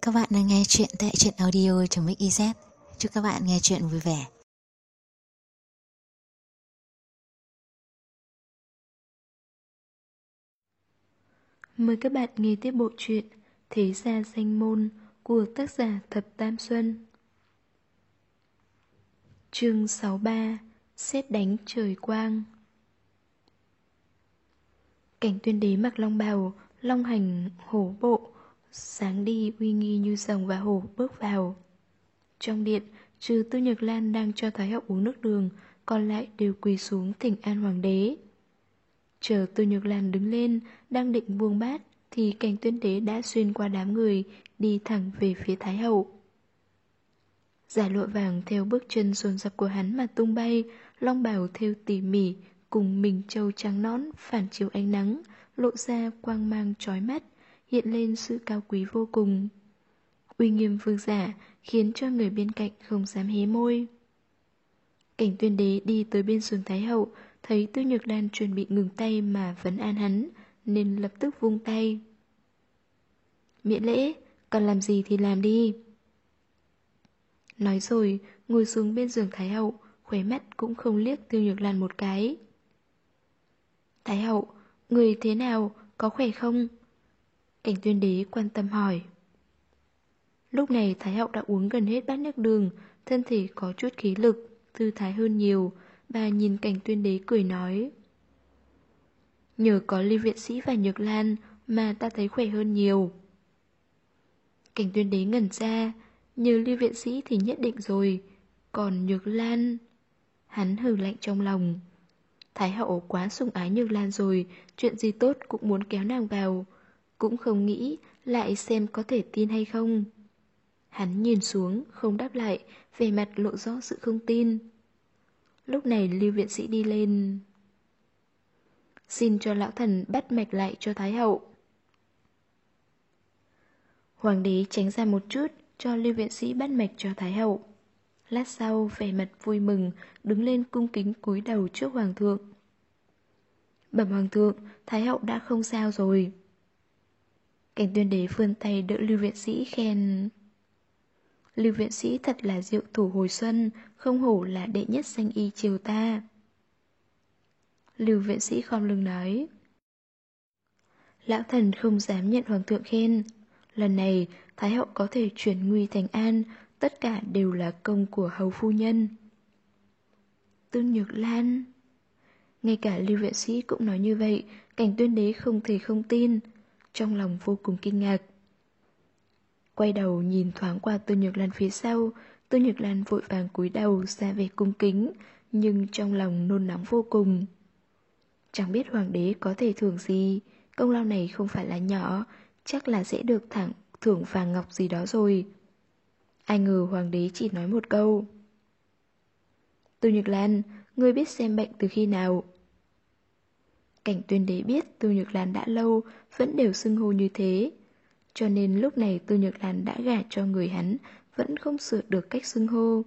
Các bạn đang nghe chuyện tại truyện audio.mix.iz. Chúc các bạn nghe chuyện vui vẻ. Mời các bạn nghe tiếp bộ truyện Thế Gia Danh Môn của tác giả Thập Tam Xuân. Chương 63: Sét đánh trời quang. Cảnh Tuyên Đế mặc long bào, long hành hổ bộ, sáng đi uy nghi như rồng và hổ bước vào. Trong điện, trừ Tư Nhược Lan đang cho Thái Hậu uống nước đường, còn lại đều quỳ xuống thỉnh an hoàng đế. Chờ Tư Nhược Lan đứng lên, đang định buông bát, thì Cảnh Tuyên Đế đã xuyên qua đám người, đi thẳng về phía Thái Hậu. Giải lụa vàng theo bước chân dồn dập của hắn mà tung bay, long bào thêu tỉ mỉ, cùng mình châu trắng nõn phản chiếu ánh nắng, lộ ra quang mang chói mắt, hiện lên sự cao quý vô cùng. Uy nghiêm vương giả khiến cho người bên cạnh không dám hé môi. Cảnh Tuyên Đế đi tới bên giường Thái Hậu, thấy Tư Nhược Lan chuẩn bị ngừng tay mà vấn an hắn, nên lập tức vung tay. Miễn lễ, còn làm gì thì làm đi. Nói rồi, ngồi xuống bên giường Thái Hậu, khóe mắt cũng không liếc Tư Nhược Lan một cái. Thái Hậu, người thế nào, có khỏe không? Cảnh Tuyên Đế quan tâm hỏi. Lúc này Thái Hậu đã uống gần hết bát nước đường, thân thể có chút khí lực, thư thái hơn nhiều. Bà nhìn Cảnh Tuyên Đế cười nói. Nhờ có Lưu Viện Sĩ và Nhược Lan mà ta thấy khỏe hơn nhiều. Cảnh Tuyên Đế ngẩn ra, nhờ Lưu Viện Sĩ thì nhất định rồi, còn Nhược Lan... Hắn hừ lạnh trong lòng. Thái Hậu quá sủng ái Nhược Lan rồi, chuyện gì tốt cũng muốn kéo nàng vào, cũng không nghĩ lại xem có thể tin hay không. Hắn nhìn xuống, không đáp lại, vẻ mặt lộ rõ sự không tin. Lúc này Lưu Viện Sĩ đi lên. Xin cho lão thần bắt mạch lại cho Thái Hậu. Hoàng đế tránh ra một chút, cho Lưu Viện Sĩ bắt mạch cho Thái Hậu. Lát sau, vẻ mặt vui mừng, đứng lên cung kính cúi đầu trước Hoàng thượng. Bẩm Hoàng thượng, Thái Hậu đã không sao rồi. Cảnh Tuyên Đế vươn tay đỡ Lưu Viện Sĩ khen. Lưu Viện Sĩ thật là diệu thủ hồi xuân, không hổ là đệ nhất danh y triều ta. Lưu Viện Sĩ khom lưng nói. Lão thần không dám nhận Hoàng thượng khen. Lần này, Thái Hậu có thể chuyển nguy thành an, tất cả đều là công của hầu phu nhân. Tư Nhược Lan... Ngay cả Lưu Viện Sĩ cũng nói như vậy, Cảnh Tuyên Đế không thể không tin, trong lòng vô cùng kinh ngạc. Quay đầu nhìn thoáng qua Tư Nhược Lan phía sau, Tư Nhược Lan vội vàng cúi đầu ra vẻ cung kính, nhưng trong lòng nôn nóng vô cùng. Chẳng biết Hoàng đế có thể thưởng gì, công lao này không phải là nhỏ, chắc là sẽ được thưởng vàng ngọc gì đó rồi. Ai ngờ Hoàng đế chỉ nói một câu. Tư Nhược Lan, ngươi biết xem bệnh từ khi nào? Cảnh Tuyên Đế biết Tư Nhược Lan đã lâu, vẫn đều xưng hô như thế. Cho nên lúc này Tư Nhược Lan đã gả cho người hắn, vẫn không sửa được cách xưng hô.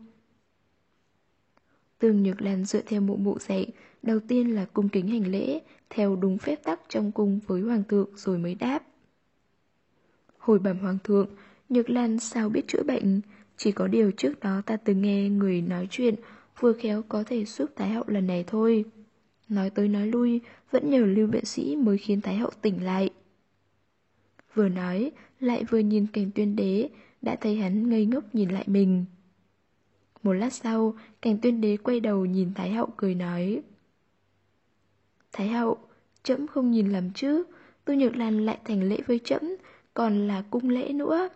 Tư Nhược Lan dựa theo mụ mụ dạy, đầu tiên là cung kính hành lễ, theo đúng phép tắc trong cung với Hoàng thượng rồi mới đáp. Hồi bẩm Hoàng thượng, Nhược Lan sao biết chữa bệnh, chỉ có điều trước đó ta từng nghe người nói chuyện, vừa khéo có thể giúp Thái Hậu lần này thôi. Nói tới nói lui, vẫn nhờ Lưu Viện Sĩ mới khiến Thái Hậu tỉnh lại. Vừa nói, lại vừa nhìn Cảnh Tuyên Đế, đã thấy hắn ngây ngốc nhìn lại mình. Một lát sau, Cảnh Tuyên Đế quay đầu nhìn Thái Hậu cười nói. Thái Hậu, trẫm không nhìn lầm chứ, Tư Nhược Lan lại thành lễ với trẫm, còn là cung lễ nữa.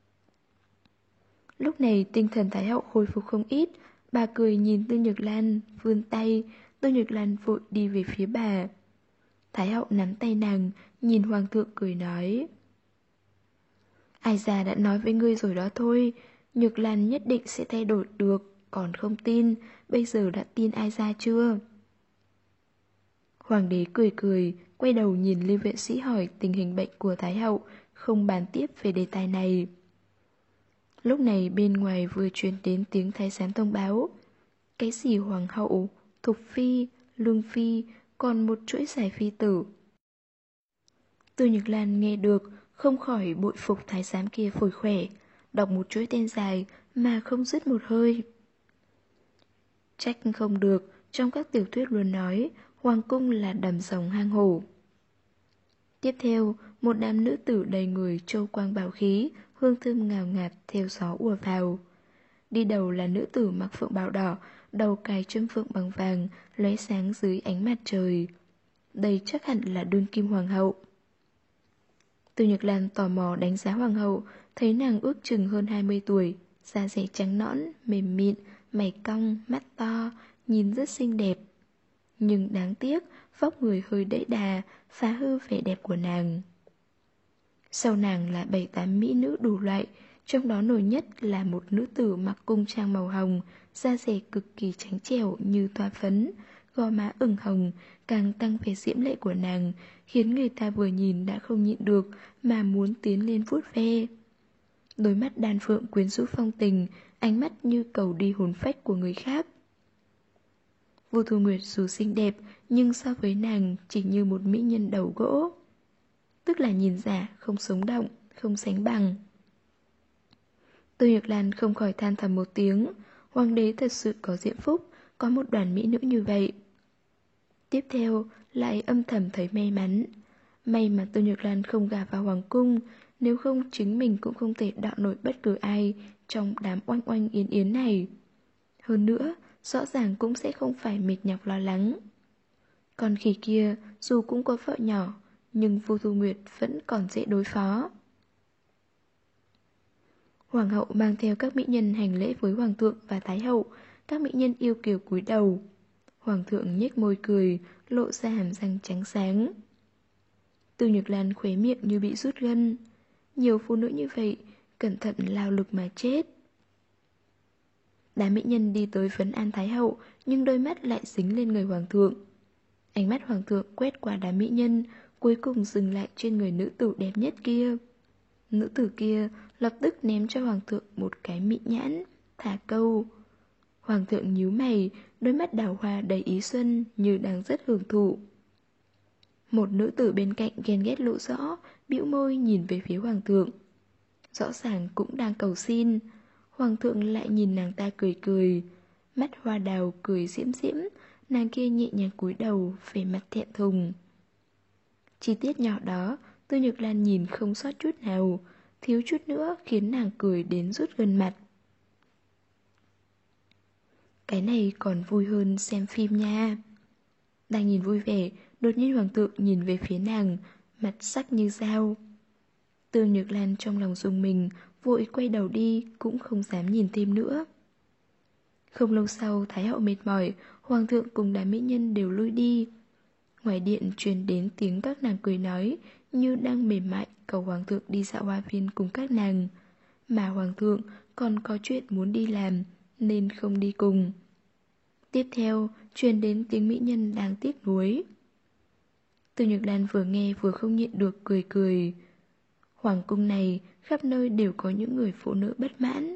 Lúc này tinh thần Thái Hậu khôi phục không ít, bà cười nhìn Tư Nhược Lan, vươn tay, Tư Nhược Lan vội đi về phía bà. Thái Hậu nắm tay nàng, nhìn Hoàng thượng cười nói. Ai già đã nói với ngươi rồi đó thôi, Nhược Lan nhất định sẽ thay đổi được, còn không tin, bây giờ đã tin ai ra chưa? Hoàng đế cười cười, quay đầu nhìn Lưu Viện Sĩ hỏi tình hình bệnh của Thái Hậu, không bàn tiếp về đề tài này. Lúc này bên ngoài vừa truyền đến tiếng thái giám thông báo. Cái gì Hoàng hậu, Thục Phi, Lương Phi, còn một chuỗi giải phi tử. Tư Nhược Lan nghe được, không khỏi bội phục thái giám kia phổi khỏe, đọc một chuỗi tên dài mà không dứt một hơi. Trách không được, trong các tiểu thuyết luôn nói, hoàng cung là đầm rồng hang hổ. Tiếp theo, một đám nữ tử đầy người châu quang bảo khí, hương thơm ngào ngạt theo gió ùa vào. Đi đầu là nữ tử mặc phượng bào đỏ, đầu cài châm phượng bằng vàng, lóe sáng dưới ánh mặt trời. Đây chắc hẳn là đương kim hoàng hậu. Từ Nhược Lan tò mò đánh giá hoàng hậu, thấy nàng ước chừng hơn 20 tuổi, da dẻ trắng nõn, mềm mịn, mày cong, mắt to, nhìn rất xinh đẹp. Nhưng đáng tiếc, vóc người hơi đẫy đà, phá hư vẻ đẹp của nàng. Sau nàng là 7-8 mỹ nữ đủ loại, trong đó nổi nhất là một nữ tử mặc cung trang màu hồng, da dẻ cực kỳ trắng trẻo như toa phấn, gò má ửng hồng, càng tăng vẻ diễm lệ của nàng, khiến người ta vừa nhìn đã không nhịn được mà muốn tiến lên vuốt ve. Đôi mắt đan phượng quyến rũ phong tình, ánh mắt như cầu đi hồn phách của người khác. Vô Thu Nguyệt dù xinh đẹp, nhưng so với nàng chỉ như một mỹ nhân đầu gỗ. Tức là nhìn giả, không sống động, không sánh bằng. Tô Nhược Lan không khỏi than thầm một tiếng, hoàng đế thật sự có diễm phúc, có một đoàn mỹ nữ như vậy. Tiếp theo, lại âm thầm thấy may mắn. May mà Tô Nhược Lan không gả vào hoàng cung, nếu không chính mình cũng không thể đạo nổi bất cứ ai trong đám oanh oanh yến yến này. Hơn nữa, rõ ràng cũng sẽ không phải mệt nhọc lo lắng. Con khỉ kia, dù cũng có vợ nhỏ, nhưng Vô Thu Nguyệt vẫn còn dễ đối phó. Hoàng hậu mang theo các mỹ nhân hành lễ với hoàng thượng và thái hậu, các mỹ nhân yêu kiều cúi đầu. Hoàng thượng nhếch môi cười, lộ ra hàm răng trắng sáng. Từ Nhược Lan khóe miệng như bị rút gân. Nhiều phụ nữ như vậy, cẩn thận lao lực mà chết. Đám mỹ nhân đi tới vấn an thái hậu, nhưng đôi mắt lại dính lên người hoàng thượng. Ánh mắt hoàng thượng quét qua đám mỹ nhân, cuối cùng dừng lại trên người nữ tử đẹp nhất kia. Nữ tử kia lập tức ném cho hoàng thượng một cái mị nhãn, thả câu. Hoàng thượng nhíu mày, đôi mắt đào hoa đầy ý xuân như đang rất hưởng thụ. Một nữ tử bên cạnh ghen ghét lộ rõ, bĩu môi nhìn về phía hoàng thượng. Rõ ràng cũng đang cầu xin. Hoàng thượng lại nhìn nàng ta cười cười. Mắt hoa đào cười diễm diễm, nàng kia nhẹ nhàng cúi đầu, vẻ mặt thẹn thùng. Chi tiết nhỏ đó, Tô Nhược Lan nhìn không sót chút nào, thiếu chút nữa khiến nàng cười đến rút gần mặt. Cái này còn vui hơn xem phim nha. Đang nhìn vui vẻ, đột nhiên hoàng thượng nhìn về phía nàng, mặt sắc như dao. Tô Nhược Lan trong lòng rùng mình, vội quay đầu đi, cũng không dám nhìn thêm nữa. Không lâu sau, thái hậu mệt mỏi, hoàng thượng cùng đám mỹ nhân đều lui đi. Ngoài điện truyền đến tiếng các nàng cười nói, như đang mềm mại cầu hoàng thượng đi dạo hoa viên cùng các nàng. Mà hoàng thượng còn có chuyện muốn đi làm, nên không đi cùng. Tiếp theo, truyền đến tiếng mỹ nhân đang tiếc nuối. Từ Nhược Lan vừa nghe vừa không nhịn được cười cười. Hoàng cung này, khắp nơi đều có những người phụ nữ bất mãn.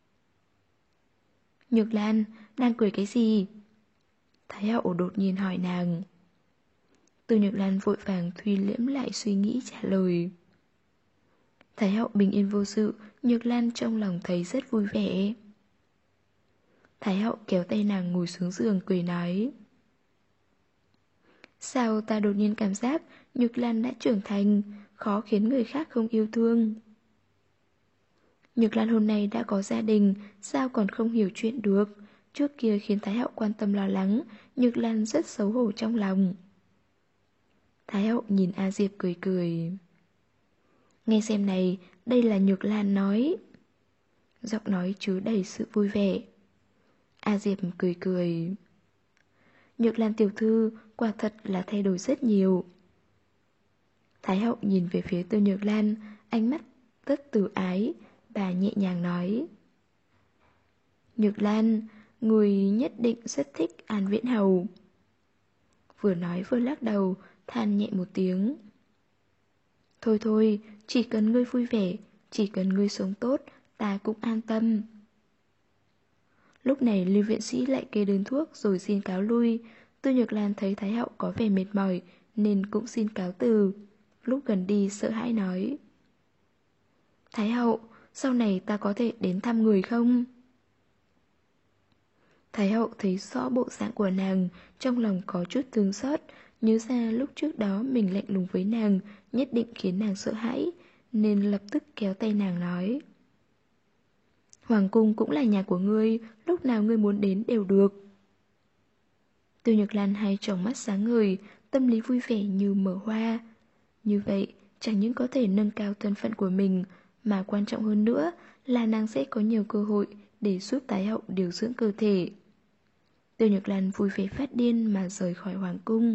Nhược Lan, đang cười cái gì? Thái hậu đột nhiên hỏi nàng. Từ Nhược Lan vội vàng thuy liễm lại suy nghĩ trả lời. Thái hậu bình yên vô sự, Nhược Lan trong lòng thấy rất vui vẻ. Thái hậu kéo tay nàng ngồi xuống giường cười nói. Sao ta đột nhiên cảm giác Nhược Lan đã trưởng thành, khó khiến người khác không yêu thương. Nhược Lan hôm nay đã có gia đình, sao còn không hiểu chuyện được. Trước kia khiến Thái hậu quan tâm lo lắng, Nhược Lan rất xấu hổ trong lòng. Thái hậu nhìn A Diệp cười cười. Nghe xem này, đây là Nhược Lan nói. Giọng nói chứa đầy sự vui vẻ. A Diệp cười cười. Nhược Lan tiểu thư quả thật là thay đổi rất nhiều. Thái hậu nhìn về phía Tô Nhược Lan, ánh mắt rất từ ái, bà nhẹ nhàng nói. Nhược Lan, người nhất định rất thích An Viễn Hầu. Vừa nói vừa lắc đầu, than nhẹ một tiếng. Thôi thôi, chỉ cần ngươi vui vẻ, chỉ cần ngươi sống tốt, ta cũng an tâm. Lúc này Lưu viện sĩ lại kê đơn thuốc rồi xin cáo lui. Tô Nhược Lan thấy Thái hậu có vẻ mệt mỏi nên cũng xin cáo từ. Lúc gần đi sợ hãi nói. Thái hậu, sau này ta có thể đến thăm người không? Thái hậu thấy rõ bộ dạng của nàng, trong lòng có chút thương xót, nhớ ra lúc trước đó mình lạnh lùng với nàng, nhất định khiến nàng sợ hãi, nên lập tức kéo tay nàng nói. Hoàng cung cũng là nhà của ngươi, lúc nào ngươi muốn đến đều được. Tiêu Nhược Lan hai tròng mắt sáng ngời, tâm lý vui vẻ như mở hoa. Như vậy, chẳng những có thể nâng cao thân phận của mình, mà quan trọng hơn nữa là nàng sẽ có nhiều cơ hội để giúp Thái hậu điều dưỡng cơ thể. Tiêu Nhược Lan vui vẻ phát điên mà rời khỏi hoàng cung.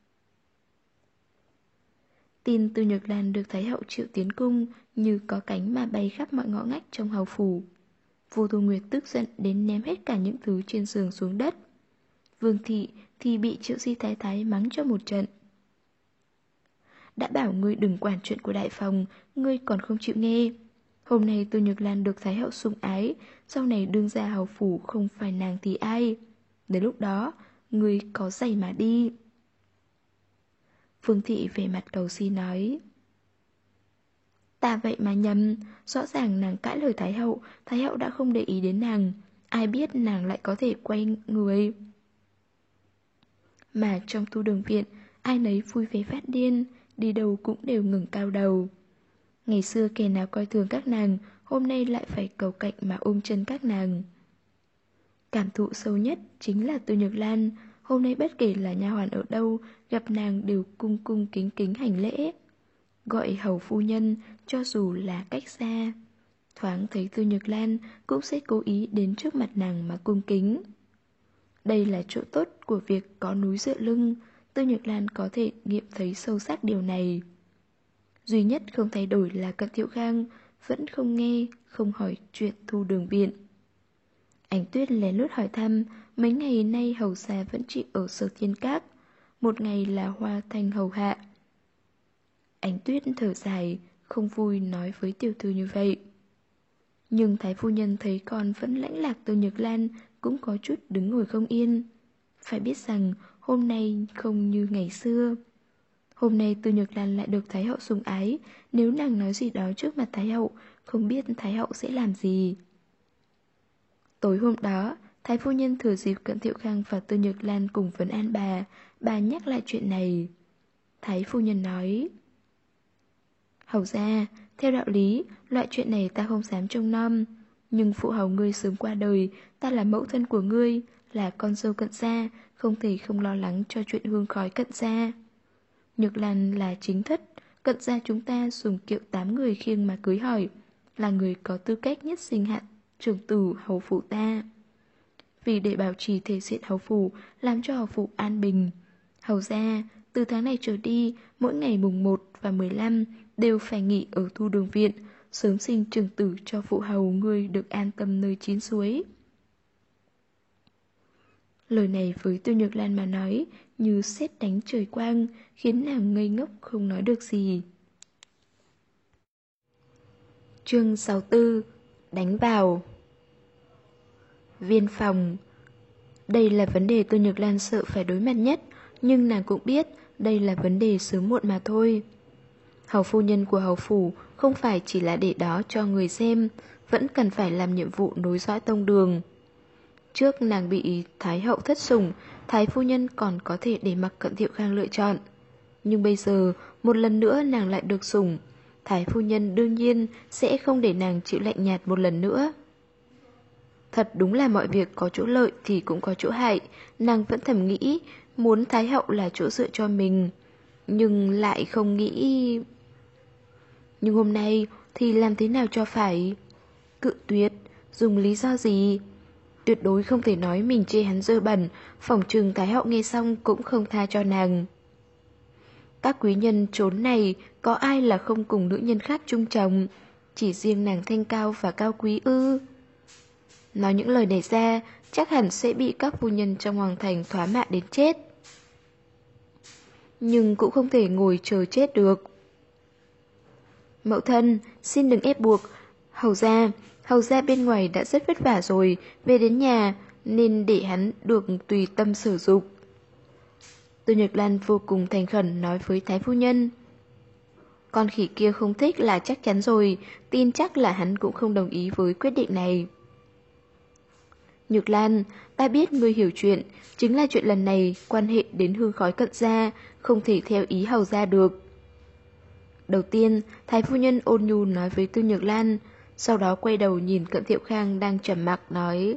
Tin Tiêu Nhược Lan được Thái hậu triệu tiến cung như có cánh mà bay khắp mọi ngõ ngách trong hầu phủ. Vô Thu Nguyệt tức giận đến ném hết cả những thứ trên giường xuống đất. Vương thị thì bị Triệu Di Thái Thái mắng cho một trận. Đã bảo ngươi đừng quản chuyện của đại phòng, ngươi còn không chịu nghe. Hôm nay Tiêu Nhược Lan được Thái hậu sủng ái, sau này đương ra hầu phủ không phải nàng thì ai. Đến lúc đó, ngươi có giày mà đi. Vương thị về mặt cầu xin nói. Ta vậy mà nhầm, rõ ràng nàng cãi lời Thái hậu đã không để ý đến nàng. Ai biết nàng lại có thể quay người. Mà trong tu đường viện, ai nấy vui vẻ phát điên, đi đâu cũng đều ngẩng cao đầu. Ngày xưa kẻ nào coi thường các nàng, hôm nay lại phải cầu cạnh mà ôm chân các nàng. Cảm thụ sâu nhất chính là Tiêu Nhược Lan, hôm nay bất kể là nha hoàn ở đâu, gặp nàng đều cung cung kính kính hành lễ. Gọi hầu phu nhân cho dù là cách xa. Thoáng thấy Tiêu Nhược Lan cũng sẽ cố ý đến trước mặt nàng mà cung kính. Đây là chỗ tốt của việc có núi dựa lưng, Tiêu Nhược Lan có thể nghiệm thấy sâu sắc điều này. Duy nhất không thay đổi là Cận Thiệu Khang vẫn không nghe, không hỏi chuyện thu đường viện. Ánh Tuyết lén lút hỏi thăm, mấy ngày nay hầu gia vẫn chỉ ở Sở Thiên Các, một ngày là Hoa Thanh hầu hạ. Ánh Tuyết thở dài, không vui nói với tiểu thư như vậy. Nhưng Thái phu nhân thấy con vẫn lãnh lạc Tiêu Nhược Lan cũng có chút đứng ngồi không yên. Phải biết rằng hôm nay không như ngày xưa. Hôm nay Tiêu Nhược Lan lại được Thái hậu sủng ái, nếu nàng nói gì đó trước mặt Thái hậu, không biết Thái hậu sẽ làm gì. Tối hôm đó, Thái phu nhân thừa dịp Cận Thiệu Khang và Tiêu Nhược Lan cùng vấn an bà nhắc lại chuyện này. Thái phu nhân nói: Hầu ra, theo đạo lý, loại chuyện này ta không dám trông nom. Nhưng phụ hầu ngươi sớm qua đời, ta là mẫu thân của ngươi, là con dâu Cận gia, không thể không lo lắng cho chuyện hương khói Cận gia. Nhược Lan là chính thất, Cận gia chúng ta dùng kiệu 8 người khiêng mà cưới hỏi, là người có tư cách nhất sinh hạn trưởng tử hầu phủ ta. Vì để bảo trì thể diện hầu phủ, làm cho hầu phủ an bình, hầu ra, từ tháng này trở đi, mỗi ngày mùng 1 và 15 đều phải nghỉ ở thu đường viện, sớm sinh trưởng tử cho phụ hầu ngươi được an tâm nơi chín suối. Lời này với Tiêu Nhược Lan mà nói như sét đánh trời quang, khiến nàng ngây ngốc không nói được gì. Chương 64: Đánh vào. Viên phòng. Đây là vấn đề Tiêu Nhược Lan sợ phải đối mặt nhất, nhưng nàng cũng biết đây là vấn đề sớm muộn mà thôi. Hầu phu nhân của hầu phủ không phải chỉ là để đó cho người xem, vẫn cần phải làm nhiệm vụ nối dõi tông đường. Trước nàng bị Thái hậu thất sủng, Thái phu nhân còn có thể để mặc Cận Thiệu Khang lựa chọn. Nhưng bây giờ, một lần nữa nàng lại được sủng, Thái phu nhân đương nhiên sẽ không để nàng chịu lạnh nhạt một lần nữa. Thật đúng là mọi việc có chỗ lợi thì cũng có chỗ hại, nàng vẫn thầm nghĩ muốn Thái hậu là chỗ dựa cho mình, nhưng lại không nghĩ... Nhưng hôm nay thì làm thế nào cho phải? Cự tuyệt, dùng lý do gì? Tuyệt đối không thể nói mình chê hắn dơ bẩn, phỏng chừng Thái hậu nghe xong cũng không tha cho nàng. Các quý nhân trốn này có ai là không cùng nữ nhân khác chung chồng, chỉ riêng nàng thanh cao và cao quý ư? Nói những lời này ra, chắc hẳn sẽ bị các phu nhân trong hoàng thành thoá mạ đến chết. Nhưng cũng không thể ngồi chờ chết được. Mẫu thân, xin đừng ép buộc. Hầu ra bên ngoài đã rất vất vả rồi, về đến nhà nên để hắn được tùy tâm sử dụng. Tiêu Nhược Lan vô cùng thành khẩn nói với Thái phu nhân. Con khỉ kia không thích là chắc chắn rồi, tin chắc là hắn cũng không đồng ý với quyết định này. Nhược Lan, ta biết ngươi hiểu chuyện, chính là chuyện lần này quan hệ đến hương khói Cận gia, không thể theo ý hầu gia được. Đầu tiên, Thái phu nhân ôn nhu nói với Tư Nhược Lan, sau đó quay đầu nhìn Cận Thiệu Khang đang trầm mặc nói: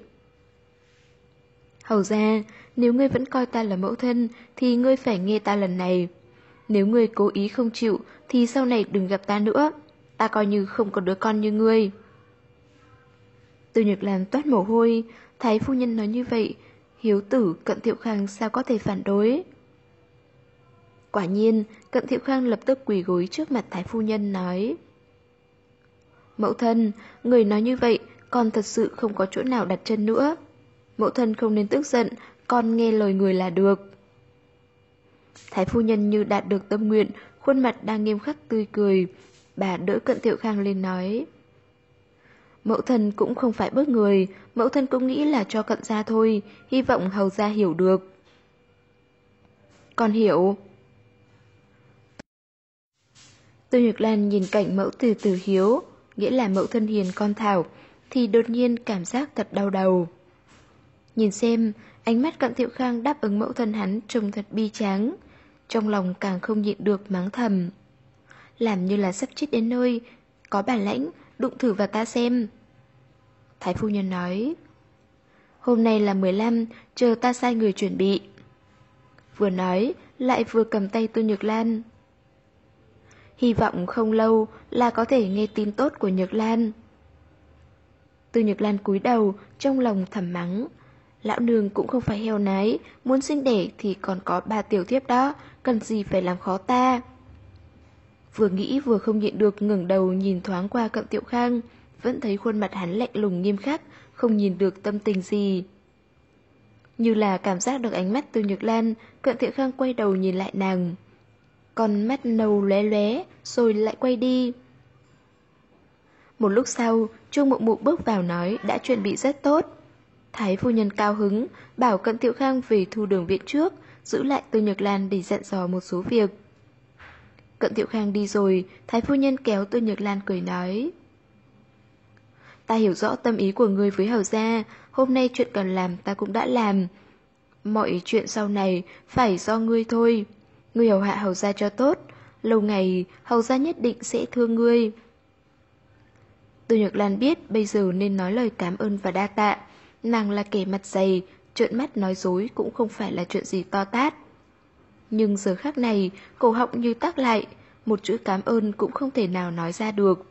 Hầu gia, nếu ngươi vẫn coi ta là mẫu thân thì ngươi phải nghe ta lần này. Nếu ngươi cố ý không chịu thì sau này đừng gặp ta nữa, ta coi như không có đứa con như ngươi. Tư Nhược Lan toát mồ hôi, Thái phu nhân nói như vậy, hiếu tử Cận Thiệu Khang sao có thể phản đối. Quả nhiên, Cận Thiệu Khang lập tức quỳ gối trước mặt Thái phu nhân nói: Mẫu thân, người nói như vậy, con thật sự không có chỗ nào đặt chân nữa. Mẫu thân không nên tức giận, con nghe lời người là được. Thái phu nhân như đạt được tâm nguyện, khuôn mặt đang nghiêm khắc tươi cười. Bà đỡ Cận Thiệu Khang lên nói: Mẫu thân cũng không phải bớt người, mẫu thân cũng nghĩ là cho Cận gia thôi, hy vọng hầu gia hiểu được. Con hiểu. Tư Nhược Lan nhìn cảnh mẫu từ từ hiếu, nghĩa là mẫu thân hiền con thảo, thì đột nhiên cảm giác thật đau đầu. Nhìn xem, ánh mắt Cận Thiệu Khang đáp ứng mẫu thân hắn trông thật bi tráng, trong lòng càng không nhịn được mắng thầm. Làm như là sắp chết đến nơi, có bản lãnh, đụng thử vào ta xem. Thái phu nhân nói: Hôm nay là 15, chờ ta sai người chuẩn bị. Vừa nói, lại vừa cầm tay Tư Nhược Lan. Hy vọng không lâu là có thể nghe tin tốt của Nhược Lan. Tư Nhược Lan cúi đầu, trong lòng thầm mắng. Lão nương cũng không phải heo nái, muốn sinh đẻ thì còn có 3 tiểu thiếp đó, cần gì phải làm khó ta. Vừa nghĩ vừa không nhịn được ngẩng đầu nhìn thoáng qua Cận Thiệu Khang, vẫn thấy khuôn mặt hắn lạnh lùng nghiêm khắc, không nhìn được tâm tình gì. Như là cảm giác được ánh mắt Tư Nhược Lan, Cận Thiệu Khang quay đầu nhìn lại nàng. Con mắt nâu lóe lóe, rồi lại quay đi. Một lúc sau, Chu Mụ Mụ bước vào nói đã chuẩn bị rất tốt. Thái phu nhân cao hứng, bảo Cận Thiệu Khang về thu đường viện trước, giữ lại Tư Nhược Lan để dặn dò một số việc. Cận Thiệu Khang đi rồi, Thái phu nhân kéo Tư Nhược Lan cười nói: Ta hiểu rõ tâm ý của ngươi với hầu gia, hôm nay chuyện cần làm ta cũng đã làm. Mọi chuyện sau này phải do ngươi thôi. Ngươi hầu hạ hầu gia cho tốt, lâu ngày hầu gia nhất định sẽ thương ngươi. Tư Nhược Lan biết bây giờ nên nói lời cảm ơn và đa tạ. Nàng là kẻ mặt dày, trợn mắt nói dối cũng không phải là chuyện gì to tát. Nhưng giờ khắc này, cổ họng như tắc lại, một chữ cảm ơn cũng không thể nào nói ra được.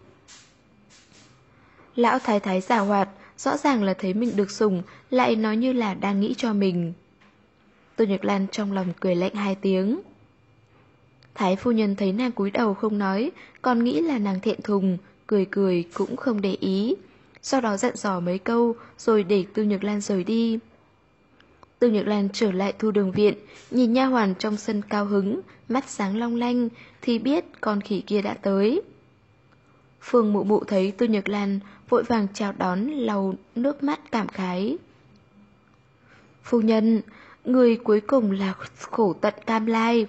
Lão thái thái giảo hoạt, rõ ràng là thấy mình được sủng, lại nói như là đang nghĩ cho mình. Tư Nhược Lan trong lòng cười lạnh 2 tiếng. Thái phu nhân thấy nàng cúi đầu không nói, còn nghĩ là nàng thẹn thùng, cười cười cũng không để ý. Sau đó dặn dò mấy câu, rồi để Tư Nhược Lan rời đi. Tư Nhược Lan trở lại thu đường viện, nhìn nha hoàn trong sân cao hứng, mắt sáng long lanh, thì biết con khỉ kia đã tới. Phương Mụ Mụ thấy Tư Nhược Lan, vội vàng chào đón, lau nước mắt cảm khái. Phu nhân, người cuối cùng là khổ tận cam lai.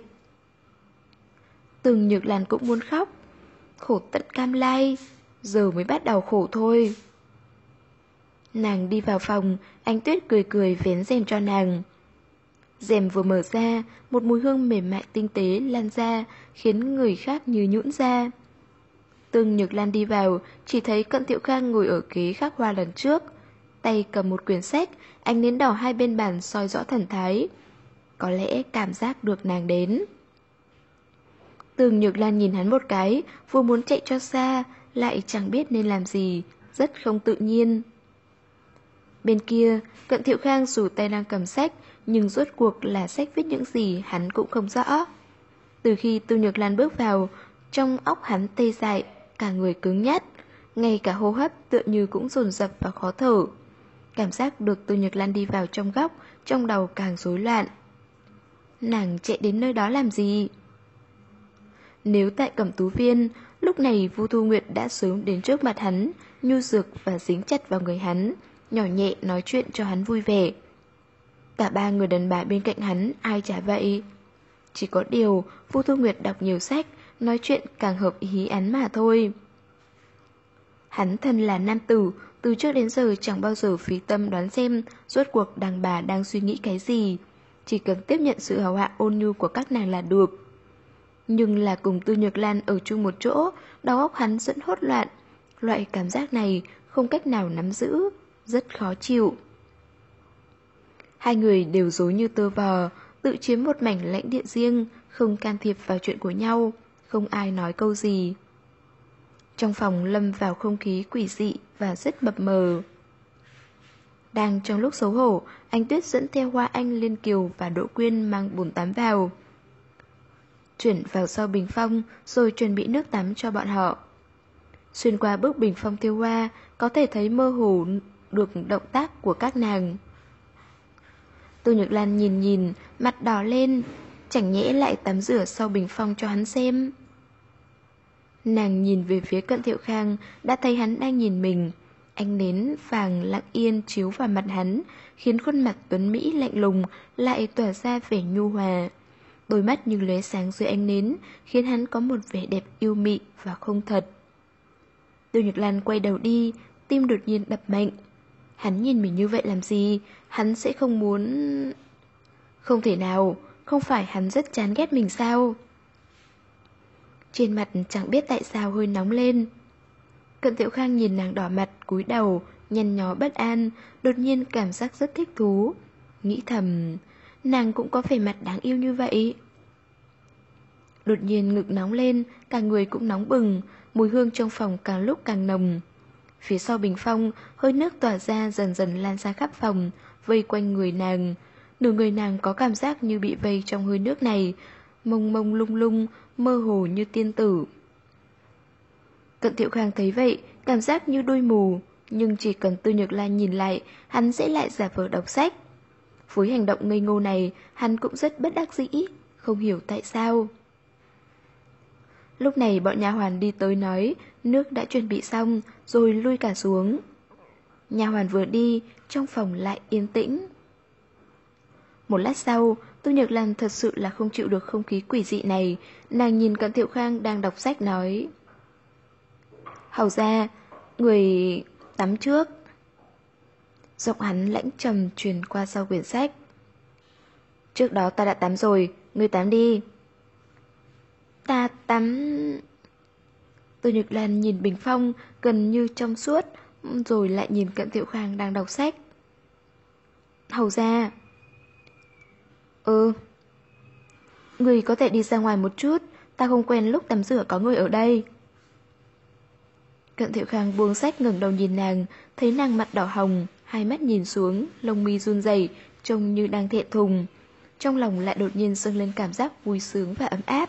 Tư Nhược Lan cũng muốn khóc. Khổ tận cam lai, giờ mới bắt đầu khổ thôi. Nàng đi vào phòng, Ánh Tuyết cười cười vén rèm cho nàng. Rèm vừa mở ra, một mùi hương mềm mại tinh tế lan ra, khiến người khác như nhũn ra. Tương Nhược Lan đi vào, chỉ thấy Cận Thiệu Khang ngồi ở ghế khắc hoa lần trước, tay cầm một quyển sách, ánh nến đỏ hai bên bàn soi rõ thần thái. Có lẽ cảm giác được nàng đến. Tương Nhược Lan nhìn hắn một cái, vừa muốn chạy cho xa, lại chẳng biết nên làm gì, rất không tự nhiên. Bên kia, Cận Thiệu Khang dù tay đang cầm sách, nhưng rốt cuộc là sách viết những gì hắn cũng không rõ. Từ khi Tư Nhược Lan bước vào, trong óc hắn tê dại, cả người cứng nhắc, ngay cả hô hấp tựa như cũng dồn dập và khó thở. Cảm giác được Tư Nhược Lan đi vào trong góc, trong đầu càng rối loạn. Nàng chạy đến nơi đó làm gì? Nếu tại Cẩm Tú Viên, lúc này Vu Thu Nguyệt đã sớm đến trước mặt hắn, nhu dược và dính chặt vào người hắn, nhỏ nhẹ nói chuyện cho hắn vui vẻ. Cả 3 người đàn bà bên cạnh hắn ai chả vậy. Chỉ có điều Vu Thu Nguyệt đọc nhiều sách nói chuyện càng hợp ý hắn mà thôi. Hắn thân là nam tử, từ trước đến giờ chẳng bao giờ phí tâm đoán xem rốt cuộc đàn bà đang suy nghĩ cái gì. Chỉ cần tiếp nhận sự hào hạ ôn nhu của các nàng là được. Nhưng là cùng Tư Nhược Lan ở chung một chỗ, đầu óc hắn vẫn hốt loạn. Loại cảm giác này không cách nào nắm giữ, rất khó chịu. Hai người đều dối như tơ vò, tự chiếm một mảnh lãnh địa riêng, không can thiệp vào chuyện của nhau, không ai nói câu gì. Trong phòng lâm vào không khí quỷ dị và rất mập mờ. Đang trong lúc xấu hổ, anh Tuyết dẫn theo Hoa Anh, Liên Kiều và Đỗ Quyên mang bồn tắm vào. Chuyển vào sau bình phong rồi chuẩn bị nước tắm cho bọn họ. Xuyên qua bức bình phong thiêu hoa, có thể thấy mơ hồ được động tác của các nàng. Tô Nhược Lan nhìn, mặt đỏ lên, chẳng nhẽ lại tắm rửa sau bình phong cho hắn xem. Nàng nhìn về phía Cận Thiệu Khang, đã thấy hắn đang nhìn mình. Ánh nến vàng lặng yên chiếu vào mặt hắn, khiến khuôn mặt tuấn Mỹ lạnh lùng lại tỏa ra vẻ nhu hòa. Đôi mắt như lóe sáng dưới ánh nến, khiến hắn có một vẻ đẹp yêu mị và không thật. Tô Nhược Lan quay đầu đi, tim đột nhiên đập mạnh. Hắn nhìn mình như vậy làm gì? Hắn sẽ không muốn... Không thể nào, không phải hắn rất chán ghét mình sao? Trên mặt chẳng biết tại sao hơi nóng lên. Cận Tiểu Khang nhìn nàng đỏ mặt, cúi đầu, nhăn nhó bất an, đột nhiên cảm giác rất thích thú. Nghĩ thầm, nàng cũng có vẻ mặt đáng yêu như vậy. Đột nhiên ngực nóng lên, cả người cũng nóng bừng, mùi hương trong phòng càng lúc càng nồng. Phía sau bình phong, hơi nước tỏa ra dần dần lan ra khắp phòng, vây quanh người nàng. Nửa người nàng có cảm giác như bị vây trong hơi nước này, mông mông lung lung, mơ hồ như tiên tử. Cận Thiệu Khang thấy vậy, cảm giác như đuôi mù, nhưng chỉ cần Tư Nhược Lan nhìn lại, hắn sẽ lại giả vờ đọc sách. Với hành động ngây ngô này, hắn cũng rất bất đắc dĩ, không hiểu tại sao. Lúc này bọn nha hoàn đi tới nói, nước đã chuẩn bị xong, rồi lui cả xuống. Nha hoàn vừa đi, trong phòng lại yên tĩnh. Một lát sau, Tư Nhược Lan thật sự là không chịu được không khí quỷ dị này. Nàng nhìn Cận Thiệu Khang đang đọc sách nói: Hầu ra, người tắm trước. Giọng hắn lãnh trầm truyền qua sau quyển sách. Trước đó ta đã tắm rồi, ngươi tắm đi. Ta tắm... Tô Nhược Lan nhìn bình phong gần như trong suốt, rồi lại nhìn Cận Thiệu Khang đang đọc sách. Hầu ra. Người có thể đi ra ngoài một chút, ta không quen lúc tắm rửa có người ở đây. Cận Thiệu Khang buông sách ngẩng đầu nhìn nàng, thấy nàng mặt đỏ hồng, hai mắt nhìn xuống, lông mi run rẩy, trông như đang thẹn thùng. Trong lòng lại đột nhiên dâng lên cảm giác vui sướng và ấm áp.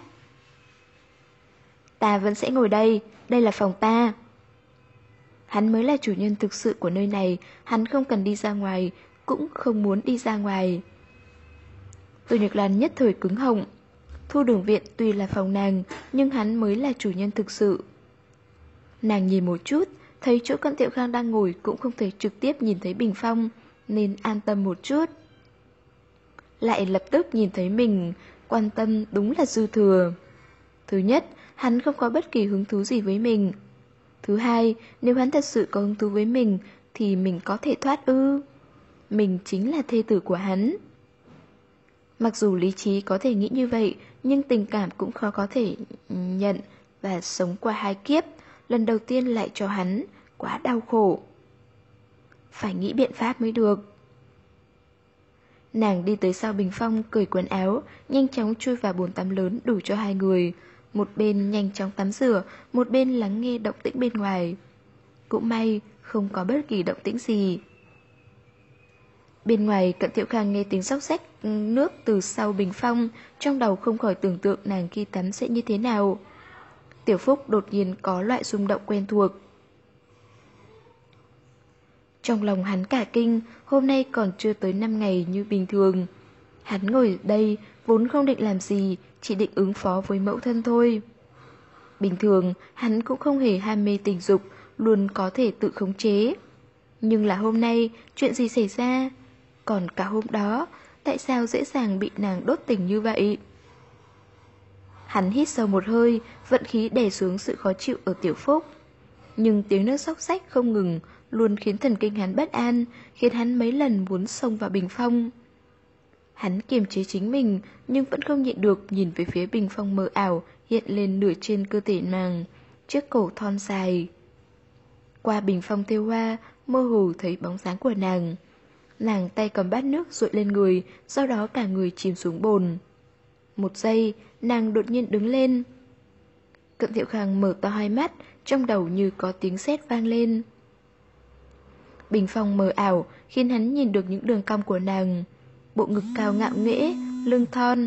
Ta vẫn sẽ ngồi đây, đây là phòng ta. Hắn mới là chủ nhân thực sự của nơi này, hắn không cần đi ra ngoài, cũng không muốn đi ra ngoài. Tô Nhược Lan nhất thời cứng họng. Thu Đường Viện tuy là phòng nàng, nhưng hắn mới là chủ nhân thực sự. Nàng nhìn một chút, thấy chỗ Cận Thiệu Khang đang ngồi cũng không thể trực tiếp nhìn thấy bình phong, nên an tâm một chút. Lại lập tức nhìn thấy mình, quan tâm đúng là dư thừa. Thứ nhất, hắn không có bất kỳ hứng thú gì với mình. Thứ hai, nếu hắn thật sự có hứng thú với mình, thì mình có thể thoát ư? Mình chính là thê tử của hắn. Mặc dù lý trí có thể nghĩ như vậy, nhưng tình cảm cũng khó có thể nhận và sống qua hai kiếp, lần đầu tiên lại cho hắn, quá đau khổ. Phải nghĩ biện pháp mới được. Nàng đi tới sau bình phong, cởi quần áo, nhanh chóng chui vào bồn tắm lớn đủ cho hai người. Một bên nhanh chóng tắm rửa, một bên lắng nghe động tĩnh bên ngoài. Cũng may, không có bất kỳ động tĩnh gì. Bên ngoài, Cận Thiệu Khang nghe tiếng xóc xách nước từ sau bình phong, trong đầu không khỏi tưởng tượng nàng khi tắm sẽ như thế nào. Tiểu Phúc đột nhiên có loại rung động quen thuộc. Trong lòng hắn cả kinh, hôm nay còn chưa tới 5 ngày như bình thường. Hắn ngồi ở đây, vốn không định làm gì, chỉ định ứng phó với mẫu thân thôi. Bình thường, hắn cũng không hề ham mê tình dục, luôn có thể tự khống chế. Nhưng là hôm nay, chuyện gì xảy ra? Còn cả hôm đó, tại sao dễ dàng bị nàng đốt tình như vậy? Hắn hít sâu một hơi, vận khí đè xuống sự khó chịu ở Tiểu Phúc. Nhưng tiếng nước xóc xách không ngừng, luôn khiến thần kinh hắn bất an, khiến hắn mấy lần muốn xông vào bình phong. Hắn kiềm chế chính mình, nhưng vẫn không nhịn được nhìn về phía bình phong mờ ảo hiện lên nửa trên cơ thể nàng, chiếc cổ thon dài. Qua bình phong thêu hoa, mơ hồ thấy bóng dáng của nàng. Nàng tay cầm bát nước dội lên người, sau đó cả người chìm xuống bồn. Một giây, nàng đột nhiên đứng lên. Cận Thiệu Khang mở to hai mắt, trong đầu như có tiếng sét vang lên. Bình phong mờ ảo khiến hắn nhìn được những đường cong của nàng. Bộ ngực cao ngạo nghễ, lưng thon,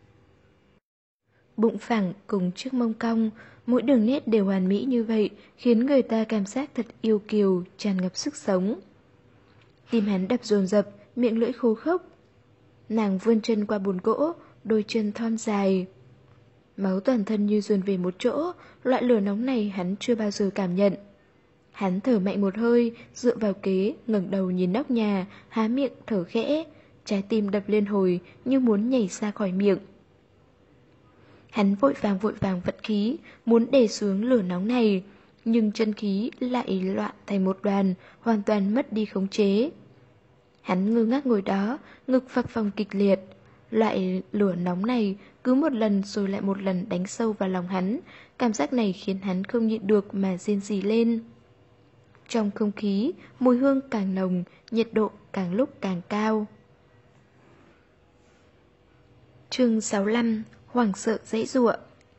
bụng phẳng cùng chiếc mông cong, mỗi đường nét đều hoàn mỹ như vậy, khiến người ta cảm giác thật yêu kiều, tràn ngập sức sống. Tim hắn đập dồn dập, miệng lưỡi khô khốc. Nàng vươn chân qua bồn gỗ, đôi chân thon dài. Máu toàn thân như dồn về một chỗ, loại lửa nóng này hắn chưa bao giờ cảm nhận. Hắn thở mạnh một hơi, dựa vào kế, ngẩng đầu nhìn nóc nhà, há miệng thở khẽ, trái tim đập lên hồi như muốn nhảy ra khỏi miệng. Hắn vội vàng vận khí, muốn đè xuống lửa nóng này, nhưng chân khí lại loạn thành một đoàn, hoàn toàn mất đi khống chế. Hắn ngơ ngác ngồi đó, ngực phập phồng kịch liệt. Loại lửa nóng này cứ một lần rồi lại một lần đánh sâu vào lòng hắn, cảm giác này khiến hắn không nhịn được mà rên rỉ lên. Trong không khí, mùi hương càng nồng, nhiệt độ càng lúc càng cao. Chương 65: Hoảng sợ dãy giụa.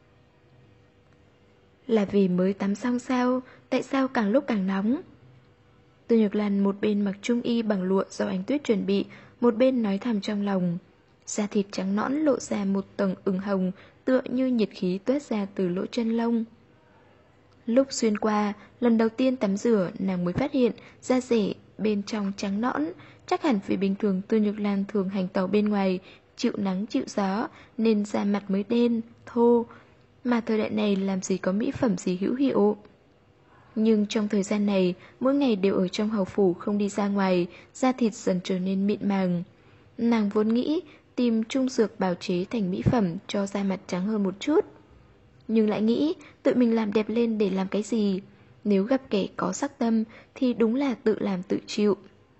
Là vì mới tắm xong sao? Tại sao càng lúc càng nóng? Từ Nhược Lan một bên mặc trung y bằng lụa do Ánh Tuyết chuẩn bị, một bên nói thầm trong lòng. Da thịt trắng nõn lộ ra một tầng ửng hồng, tựa như nhiệt khí toát ra từ lỗ chân lông. Lúc xuyên qua, lần đầu tiên tắm rửa, nàng mới phát hiện da rẻ bên trong trắng nõn, chắc hẳn vì bình thường Từ Nhược Lan thường hành tẩu bên ngoài, chịu nắng chịu gió, nên da mặt mới đen, thô. Mà thời đại này làm gì có mỹ phẩm gì hữu hiệu. Nhưng trong thời gian này, mỗi ngày đều ở trong hầu phủ không đi ra ngoài, da thịt dần trở nên mịn màng. Nàng vốn nghĩ tìm trung dược bào chế thành mỹ phẩm cho da mặt trắng hơn một chút. Nhưng lại nghĩ tự mình làm đẹp lên để làm cái gì? Nếu gặp kẻ có sắc tâm thì đúng là tự làm tự chịu.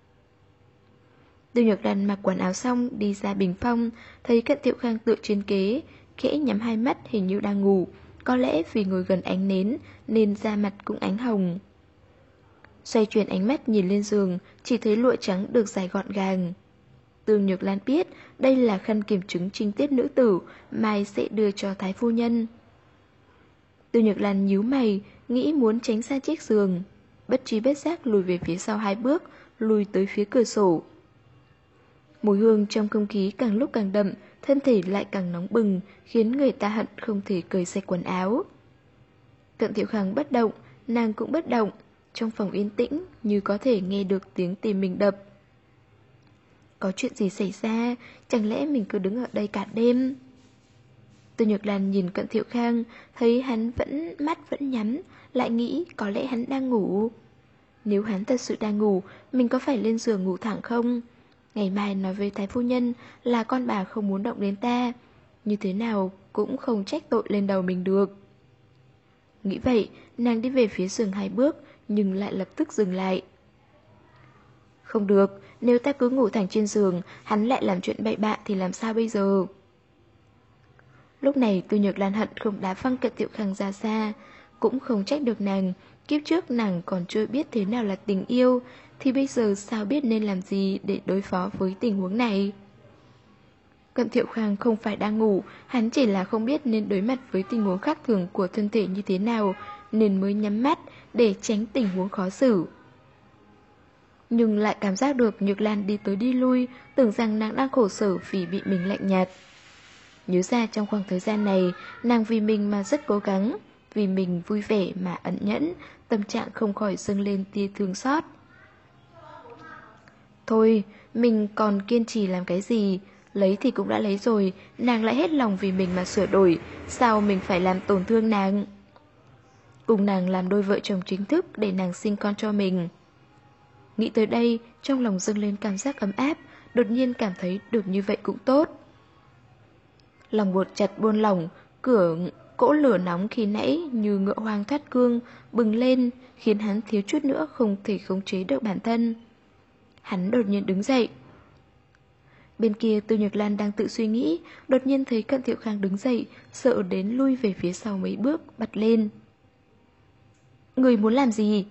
Từ Nhược Lan mặc quần áo xong đi ra bình phong, thấy Cận Thiệu Khang tựa trên kế, khẽ nhắm hai mắt hình như đang ngủ. Có lẽ vì ngồi gần ánh nến nên da mặt cũng ánh hồng. Xoay chuyển ánh mắt nhìn lên giường, chỉ thấy lụa trắng được dài gọn gàng. Từ Nhược Lan biết đây là khăn kiểm chứng trinh tiết nữ tử, mai sẽ đưa cho Thái phu nhân. Từ Nhược Lan nhíu mày, nghĩ muốn tránh xa chiếc giường. Bất trí bất giác lùi về phía sau hai bước, lùi tới phía cửa sổ. Mùi hương trong không khí càng lúc càng đậm, thân thể lại càng nóng bừng, khiến người ta hận không thể cởi sạch quần áo. Cận Thiệu Khang bất động, nàng cũng bất động. Trong phòng yên tĩnh, như có thể nghe được tiếng tim mình đập. Có chuyện gì xảy ra? Chẳng lẽ mình cứ đứng ở đây cả đêm? Từ Nhược Lan nhìn Cận Thiệu Khang, thấy hắn mắt vẫn nhắm, lại nghĩ có lẽ hắn đang ngủ. Nếu hắn thật sự đang ngủ, mình có phải lên giường ngủ thẳng không? Ngày mai nói với Thái phu nhân là con bà không muốn động đến ta. Như thế nào cũng không trách tội lên đầu mình được. Nghĩ vậy, nàng đi về phía giường hai bước, nhưng lại lập tức dừng lại. Không được, nếu ta cứ ngủ thẳng trên giường, hắn lại làm chuyện bậy bạ thì làm sao bây giờ? Lúc này Từ Nhược Lan hận không đá văng Cận Thiệu Khang ra xa, cũng không trách được nàng. Kiếp trước nàng còn chưa biết thế nào là tình yêu, thì bây giờ sao biết nên làm gì để đối phó với tình huống này? Cận Thiệu Khang không phải đang ngủ, hắn chỉ là không biết nên đối mặt với tình huống khác thường của thân thể như thế nào, nên mới nhắm mắt để tránh tình huống khó xử. Nhưng lại cảm giác được Nhược Lan đi tới đi lui, tưởng rằng nàng đang khổ sở vì bị mình lạnh nhạt. Nhớ ra trong khoảng thời gian này, nàng vì mình mà rất cố gắng, vì mình vui vẻ mà ẩn nhẫn, tâm trạng không khỏi dâng lên tia thương xót. Thôi, mình còn kiên trì làm cái gì? Lấy thì cũng đã lấy rồi, nàng lại hết lòng vì mình mà sửa đổi, sao mình phải làm tổn thương nàng? Cùng nàng làm đôi vợ chồng chính thức để nàng sinh con cho mình. Nghĩ tới đây, trong lòng dâng lên cảm giác ấm áp, đột nhiên cảm thấy được như vậy cũng tốt. Lòng buộc chặt buông lỏng, Cửa cỗ lửa nóng khi nãy như ngựa hoang thắt cương bừng lên, khiến hắn thiếu chút nữa không thể khống chế được bản thân. Hắn đột nhiên đứng dậy. Bên kia Tư Nhược Lan đang tự suy nghĩ, đột nhiên thấy Cận Thiệu Khang đứng dậy, sợ đến lui về phía sau mấy bước, bật lên. Người muốn làm gì?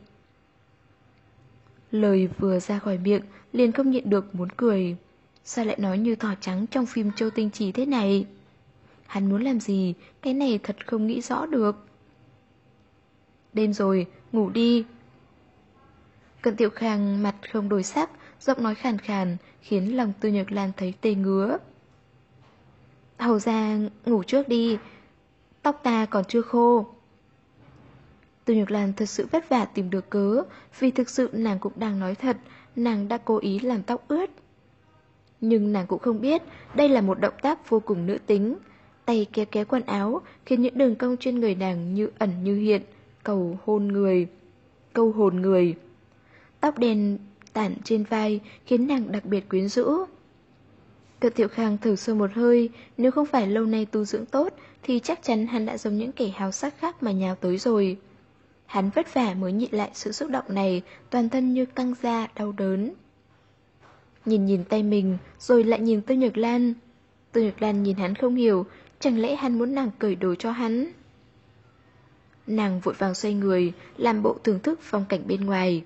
Lời vừa ra khỏi miệng, liền không nhịn được muốn cười. Sao lại nói như thỏ trắng trong phim Châu Tinh Trì thế này? Hắn muốn làm gì, cái này thật không nghĩ rõ được. Đêm rồi, ngủ đi. Cận Thiệu Khang mặt không đổi sắc, giọng nói khàn khàn, khiến lòng Tư Nhược Lan thấy tê ngứa. Hầu ra, ngủ trước đi, tóc ta còn chưa khô. Tư Nhược Lan thật sự vất vả tìm được cớ, vì thực sự nàng cũng đang nói thật, nàng đã cố ý làm tóc ướt. Nhưng nàng cũng không biết, đây là một động tác vô cùng nữ tính. Tay kéo kéo quần áo, khiến những đường cong trên người nàng như ẩn như hiện, câu hồn người. Tóc đen tản trên vai, khiến nàng đặc biệt quyến rũ. Cận Thiệu Khang thở sâu một hơi, nếu không phải lâu nay tu dưỡng tốt, thì chắc chắn hắn đã giống những kẻ háo sắc khác mà nhào tới rồi. Hắn vất vả mới nhịn lại sự xúc động này, toàn thân như căng ra, đau đớn. Nhìn tay mình, rồi lại nhìn Tư Nhược Lan. Tư Nhược Lan nhìn hắn không hiểu, chẳng lẽ hắn muốn nàng cởi đồ cho hắn? Nàng vội vàng xoay người, làm bộ thưởng thức phong cảnh bên ngoài.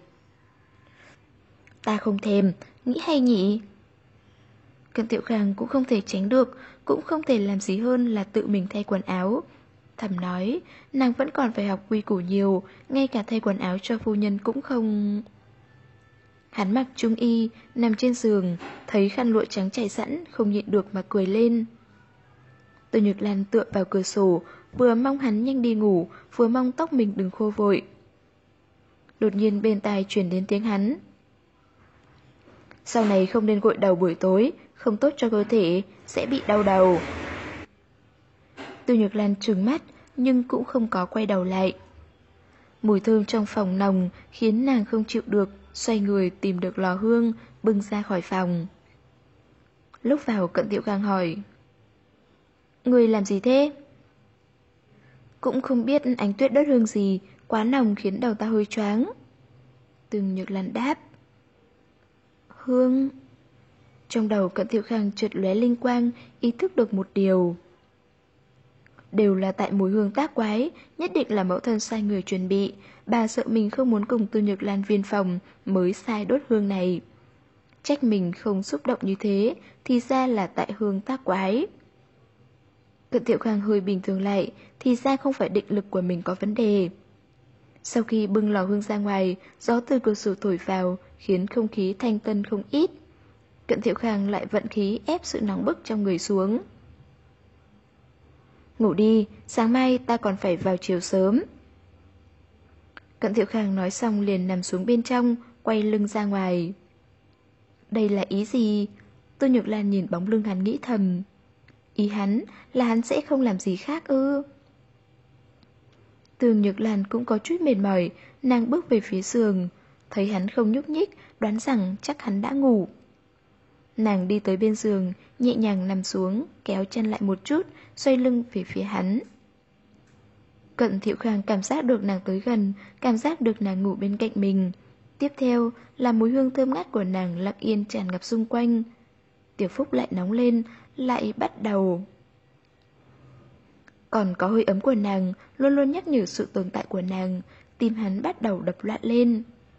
Ta không thèm, nghĩ hay nhỉ? Cận Thiệu Khang cũng không thể tránh được, cũng không thể làm gì hơn là tự mình thay quần áo. Thầm nói, nàng vẫn còn phải học quy củ nhiều, ngay cả thay quần áo cho phu nhân cũng không... Hắn mặc trung y, nằm trên giường, thấy khăn lụa trắng trải sẵn, không nhịn được mà cười lên. Tư Nhược Lan tựa vào cửa sổ, vừa mong hắn nhanh đi ngủ, vừa mong tóc mình đừng khô vội. Đột nhiên bên tai truyền đến tiếng hắn. Sau này không nên gội đầu buổi tối, không tốt cho cơ thể, sẽ bị đau đầu. Tư Nhược Lan trừng mắt, nhưng cũng không có quay đầu lại. Mùi thơm trong phòng nồng khiến nàng không chịu được, xoay người tìm được lò hương, bưng ra khỏi phòng. Lúc vào Cận Thiệu Khang hỏi, người làm gì thế? Cũng không biết ánh tuyết đốt hương gì, quá nồng khiến đầu ta hơi choáng. Tư Nhược Lan đáp. Hương... Trong đầu Cận Thiệu Khang chợt lóe linh quang, ý thức được một điều. Đều là tại mùi hương tác quái, nhất định là mẫu thân sai người chuẩn bị. Bà sợ mình không muốn cùng Tư Nhược Lan viên phòng, mới sai đốt hương này. Trách mình không xúc động như thế, thì ra là tại hương tác quái. Cận Thiệu Khang hơi bình thường lại, thì ra không phải định lực của mình có vấn đề. Sau khi bưng lò hương ra ngoài, gió từ cửa sổ thổi vào, khiến không khí thanh tân không ít. Cận Thiệu Khang lại vận khí ép sự nóng bức trong người xuống. Ngủ đi, sáng mai ta còn phải vào chiều sớm. Cận Thiệu Khang nói xong liền nằm xuống bên trong, quay lưng ra ngoài. Đây là ý gì? Tư Nhược Lan nhìn bóng lưng hắn nghĩ thầm. Ý hắn là hắn sẽ không làm gì khác ư? Tư Nhược Lan cũng có chút mệt mỏi, nàng bước về phía giường. Thấy hắn không nhúc nhích, đoán rằng chắc hắn đã ngủ. Nàng đi tới bên giường, nhẹ nhàng nằm xuống, kéo chân lại một chút, xoay lưng về phía hắn. Cận Thiệu Khang cảm giác được nàng tới gần, cảm giác được nàng ngủ bên cạnh mình. Tiếp theo là mùi hương thơm ngát của nàng lặng yên tràn ngập xung quanh. Tiểu Phúc lại nóng lên, lại bắt đầu. Còn có hơi ấm của nàng, luôn luôn nhắc nhở sự tồn tại của nàng, tim hắn bắt đầu đập loạn lên.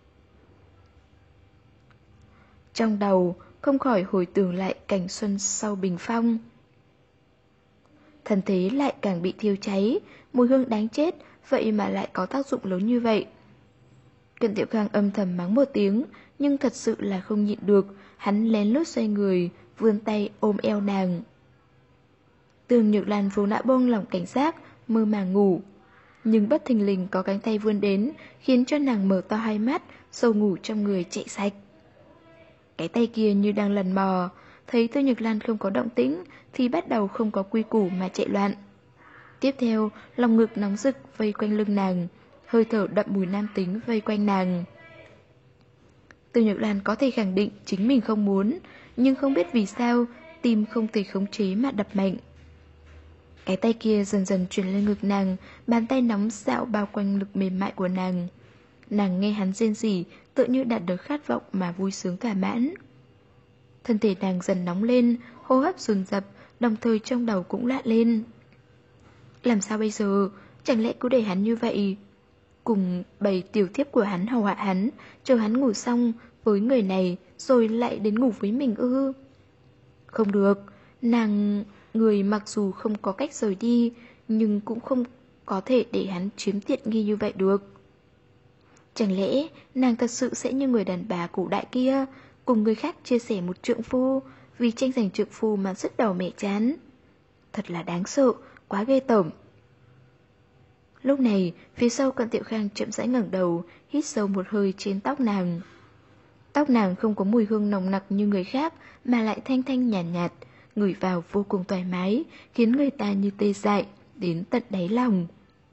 Trong đầu, không khỏi hồi tưởng lại cảnh xuân sau bình phong. Thân thế lại càng bị thiêu cháy, mùi hương đáng chết, vậy mà lại có tác dụng lớn như vậy. Cận Thiệu Khang âm thầm mắng một tiếng, nhưng thật sự là không nhịn được, hắn lén lút xoay người, vươn tay ôm eo nàng. Tư Nhược Lan vốn đã buông lỏng cảnh giác, mơ màng ngủ. Nhưng bất thình lình có cánh tay vươn đến, khiến cho nàng mở to hai mắt, sâu ngủ trong người chạy sạch. Cái tay kia như đang lần mò, thấy Tư Nhược Lan không có động tĩnh thì bắt đầu không có quy củ mà chạy loạn. Tiếp theo, lòng ngực nóng rực vây quanh lưng nàng, hơi thở đậm mùi nam tính vây quanh nàng. Tư Nhược Lan có thể khẳng định chính mình không muốn, nhưng không biết vì sao tim không thể khống chế mà đập mạnh. Cái tay kia dần dần chuyển lên ngực nàng, bàn tay nóng dạo bao quanh lực mềm mại của nàng. Nàng nghe hắn rên rỉ, tự như đạt được khát vọng mà vui sướng thỏa mãn. Thân thể nàng dần nóng lên, hô hấp dồn dập, đồng thời trong đầu cũng loạn lên. Làm sao bây giờ? Chẳng lẽ cứ để hắn như vậy? Cùng bầy tiểu thiếp của hắn hầu hạ hắn, chờ hắn ngủ xong với người này rồi lại đến ngủ với mình ư? Không được, người mặc dù không có cách rời đi, nhưng cũng không có thể để hắn chiếm tiện nghi như vậy được. Chẳng lẽ nàng thật sự sẽ như người đàn bà cổ đại kia, cùng người khác chia sẻ một trượng phu, vì tranh giành trượng phu mà sứt đầu mẻ chán? Thật là đáng sợ, quá ghê tởm. Lúc này, phía sau Cận Tiểu Khang chậm rãi ngẩng đầu, hít sâu một hơi trên tóc nàng. Tóc nàng không có mùi hương nồng nặc như người khác, mà lại thanh thanh nhàn nhạt, ngửi vào vô cùng thoải mái, khiến người ta như tê dại, đến tận đáy lòng.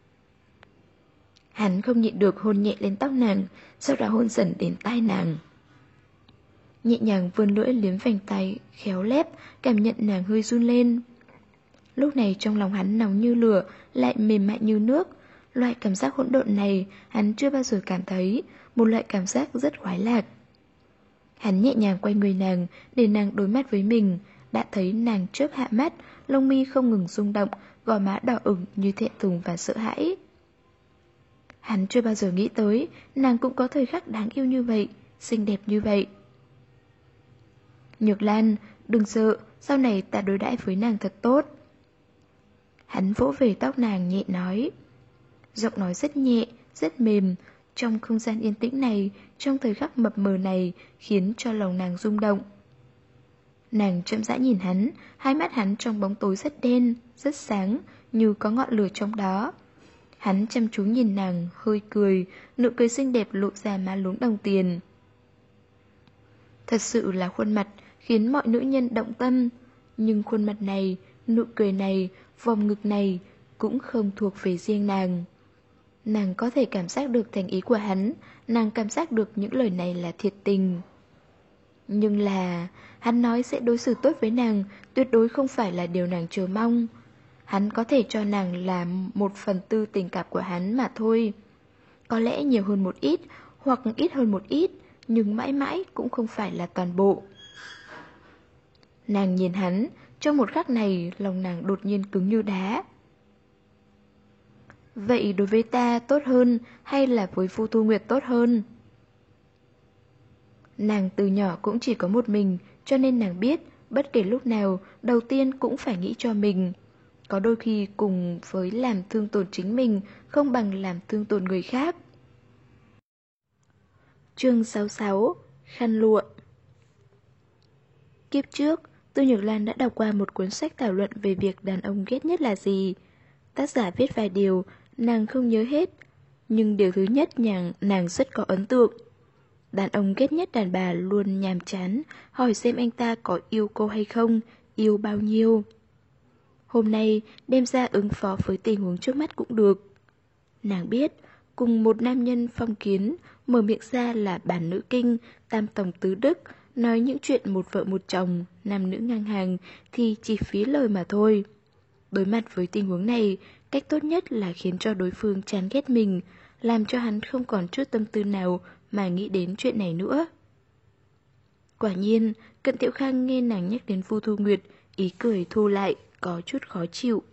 Hắn không nhịn được hôn nhẹ lên tóc nàng, sau đó hôn dần đến tai nàng. Nhẹ nhàng vươn lưỡi liếm vành tay, khéo lép, cảm nhận nàng hơi run lên. Lúc này trong lòng hắn nóng như lửa, lại mềm mại như nước. Loại cảm giác hỗn độn này hắn chưa bao giờ cảm thấy, một loại cảm giác rất khoái lạc. Hắn nhẹ nhàng quay người nàng, để nàng đối mắt với mình, đã thấy nàng chớp hạ mắt, lông mi không ngừng rung động, gò má đỏ ửng như thẹn thùng và sợ hãi. Hắn chưa bao giờ nghĩ tới, nàng cũng có thời khắc đáng yêu như vậy, xinh đẹp như vậy. Nhược Lan, đừng sợ, sau này ta đối đãi với nàng thật tốt. Hắn vỗ về tóc nàng nhẹ nói. Giọng nói rất nhẹ, rất mềm, trong không gian yên tĩnh này, trong thời khắc mập mờ này, khiến cho lòng nàng rung động. Nàng chậm rãi nhìn hắn, hai mắt hắn trong bóng tối rất đen, rất sáng, như có ngọn lửa trong đó. Hắn chăm chú nhìn nàng, hơi cười, nụ cười xinh đẹp lộ ra má lúm đồng tiền. Thật sự là khuôn mặt khiến mọi nữ nhân động tâm, nhưng khuôn mặt này, nụ cười này, vòng ngực này cũng không thuộc về riêng nàng. Nàng có thể cảm giác được thành ý của hắn, nàng cảm giác được những lời này là thiệt tình. Nhưng là, hắn nói sẽ đối xử tốt với nàng, tuyệt đối không phải là điều nàng chờ mong. Hắn có thể cho nàng là 1/4 tình cảm của hắn mà thôi. Có lẽ nhiều hơn một ít, hoặc ít hơn một ít, nhưng mãi mãi cũng không phải là toàn bộ. Nàng nhìn hắn, trong một khắc này, lòng nàng đột nhiên cứng như đá. Vậy đối với ta tốt hơn hay là với Vu Thu Nguyệt tốt hơn? Nàng từ nhỏ cũng chỉ có một mình, cho nên nàng biết bất kể lúc nào đầu tiên cũng phải nghĩ cho mình. Có đôi khi cùng với làm thương tổn chính mình không bằng làm thương tổn người khác. Chương 66: Khăn lụa. Kiếp trước, Tư Nhược Lan đã đọc qua một cuốn sách thảo luận về việc đàn ông ghét nhất là gì. Tác giả viết vài điều, nàng không nhớ hết, nhưng điều thứ nhất nàng rất có ấn tượng. Đàn ông ghét nhất đàn bà luôn nhàm chán, hỏi xem anh ta có yêu cô hay không, yêu bao nhiêu. Hôm nay, đem ra ứng phó với tình huống trước mắt cũng được. Nàng biết, cùng một nam nhân phong kiến, mở miệng ra là bản nữ kinh, tam tổng tứ đức, nói những chuyện một vợ một chồng, nam nữ ngang hàng thì chỉ phí lời mà thôi. Đối mặt với tình huống này, cách tốt nhất là khiến cho đối phương chán ghét mình, làm cho hắn không còn chút tâm tư nào mà nghĩ đến chuyện này nữa. Quả nhiên, Cận Tiểu Khang nghe nàng nhắc đến Vu Thu Nguyệt, ý cười thu lại, có chút khó chịu.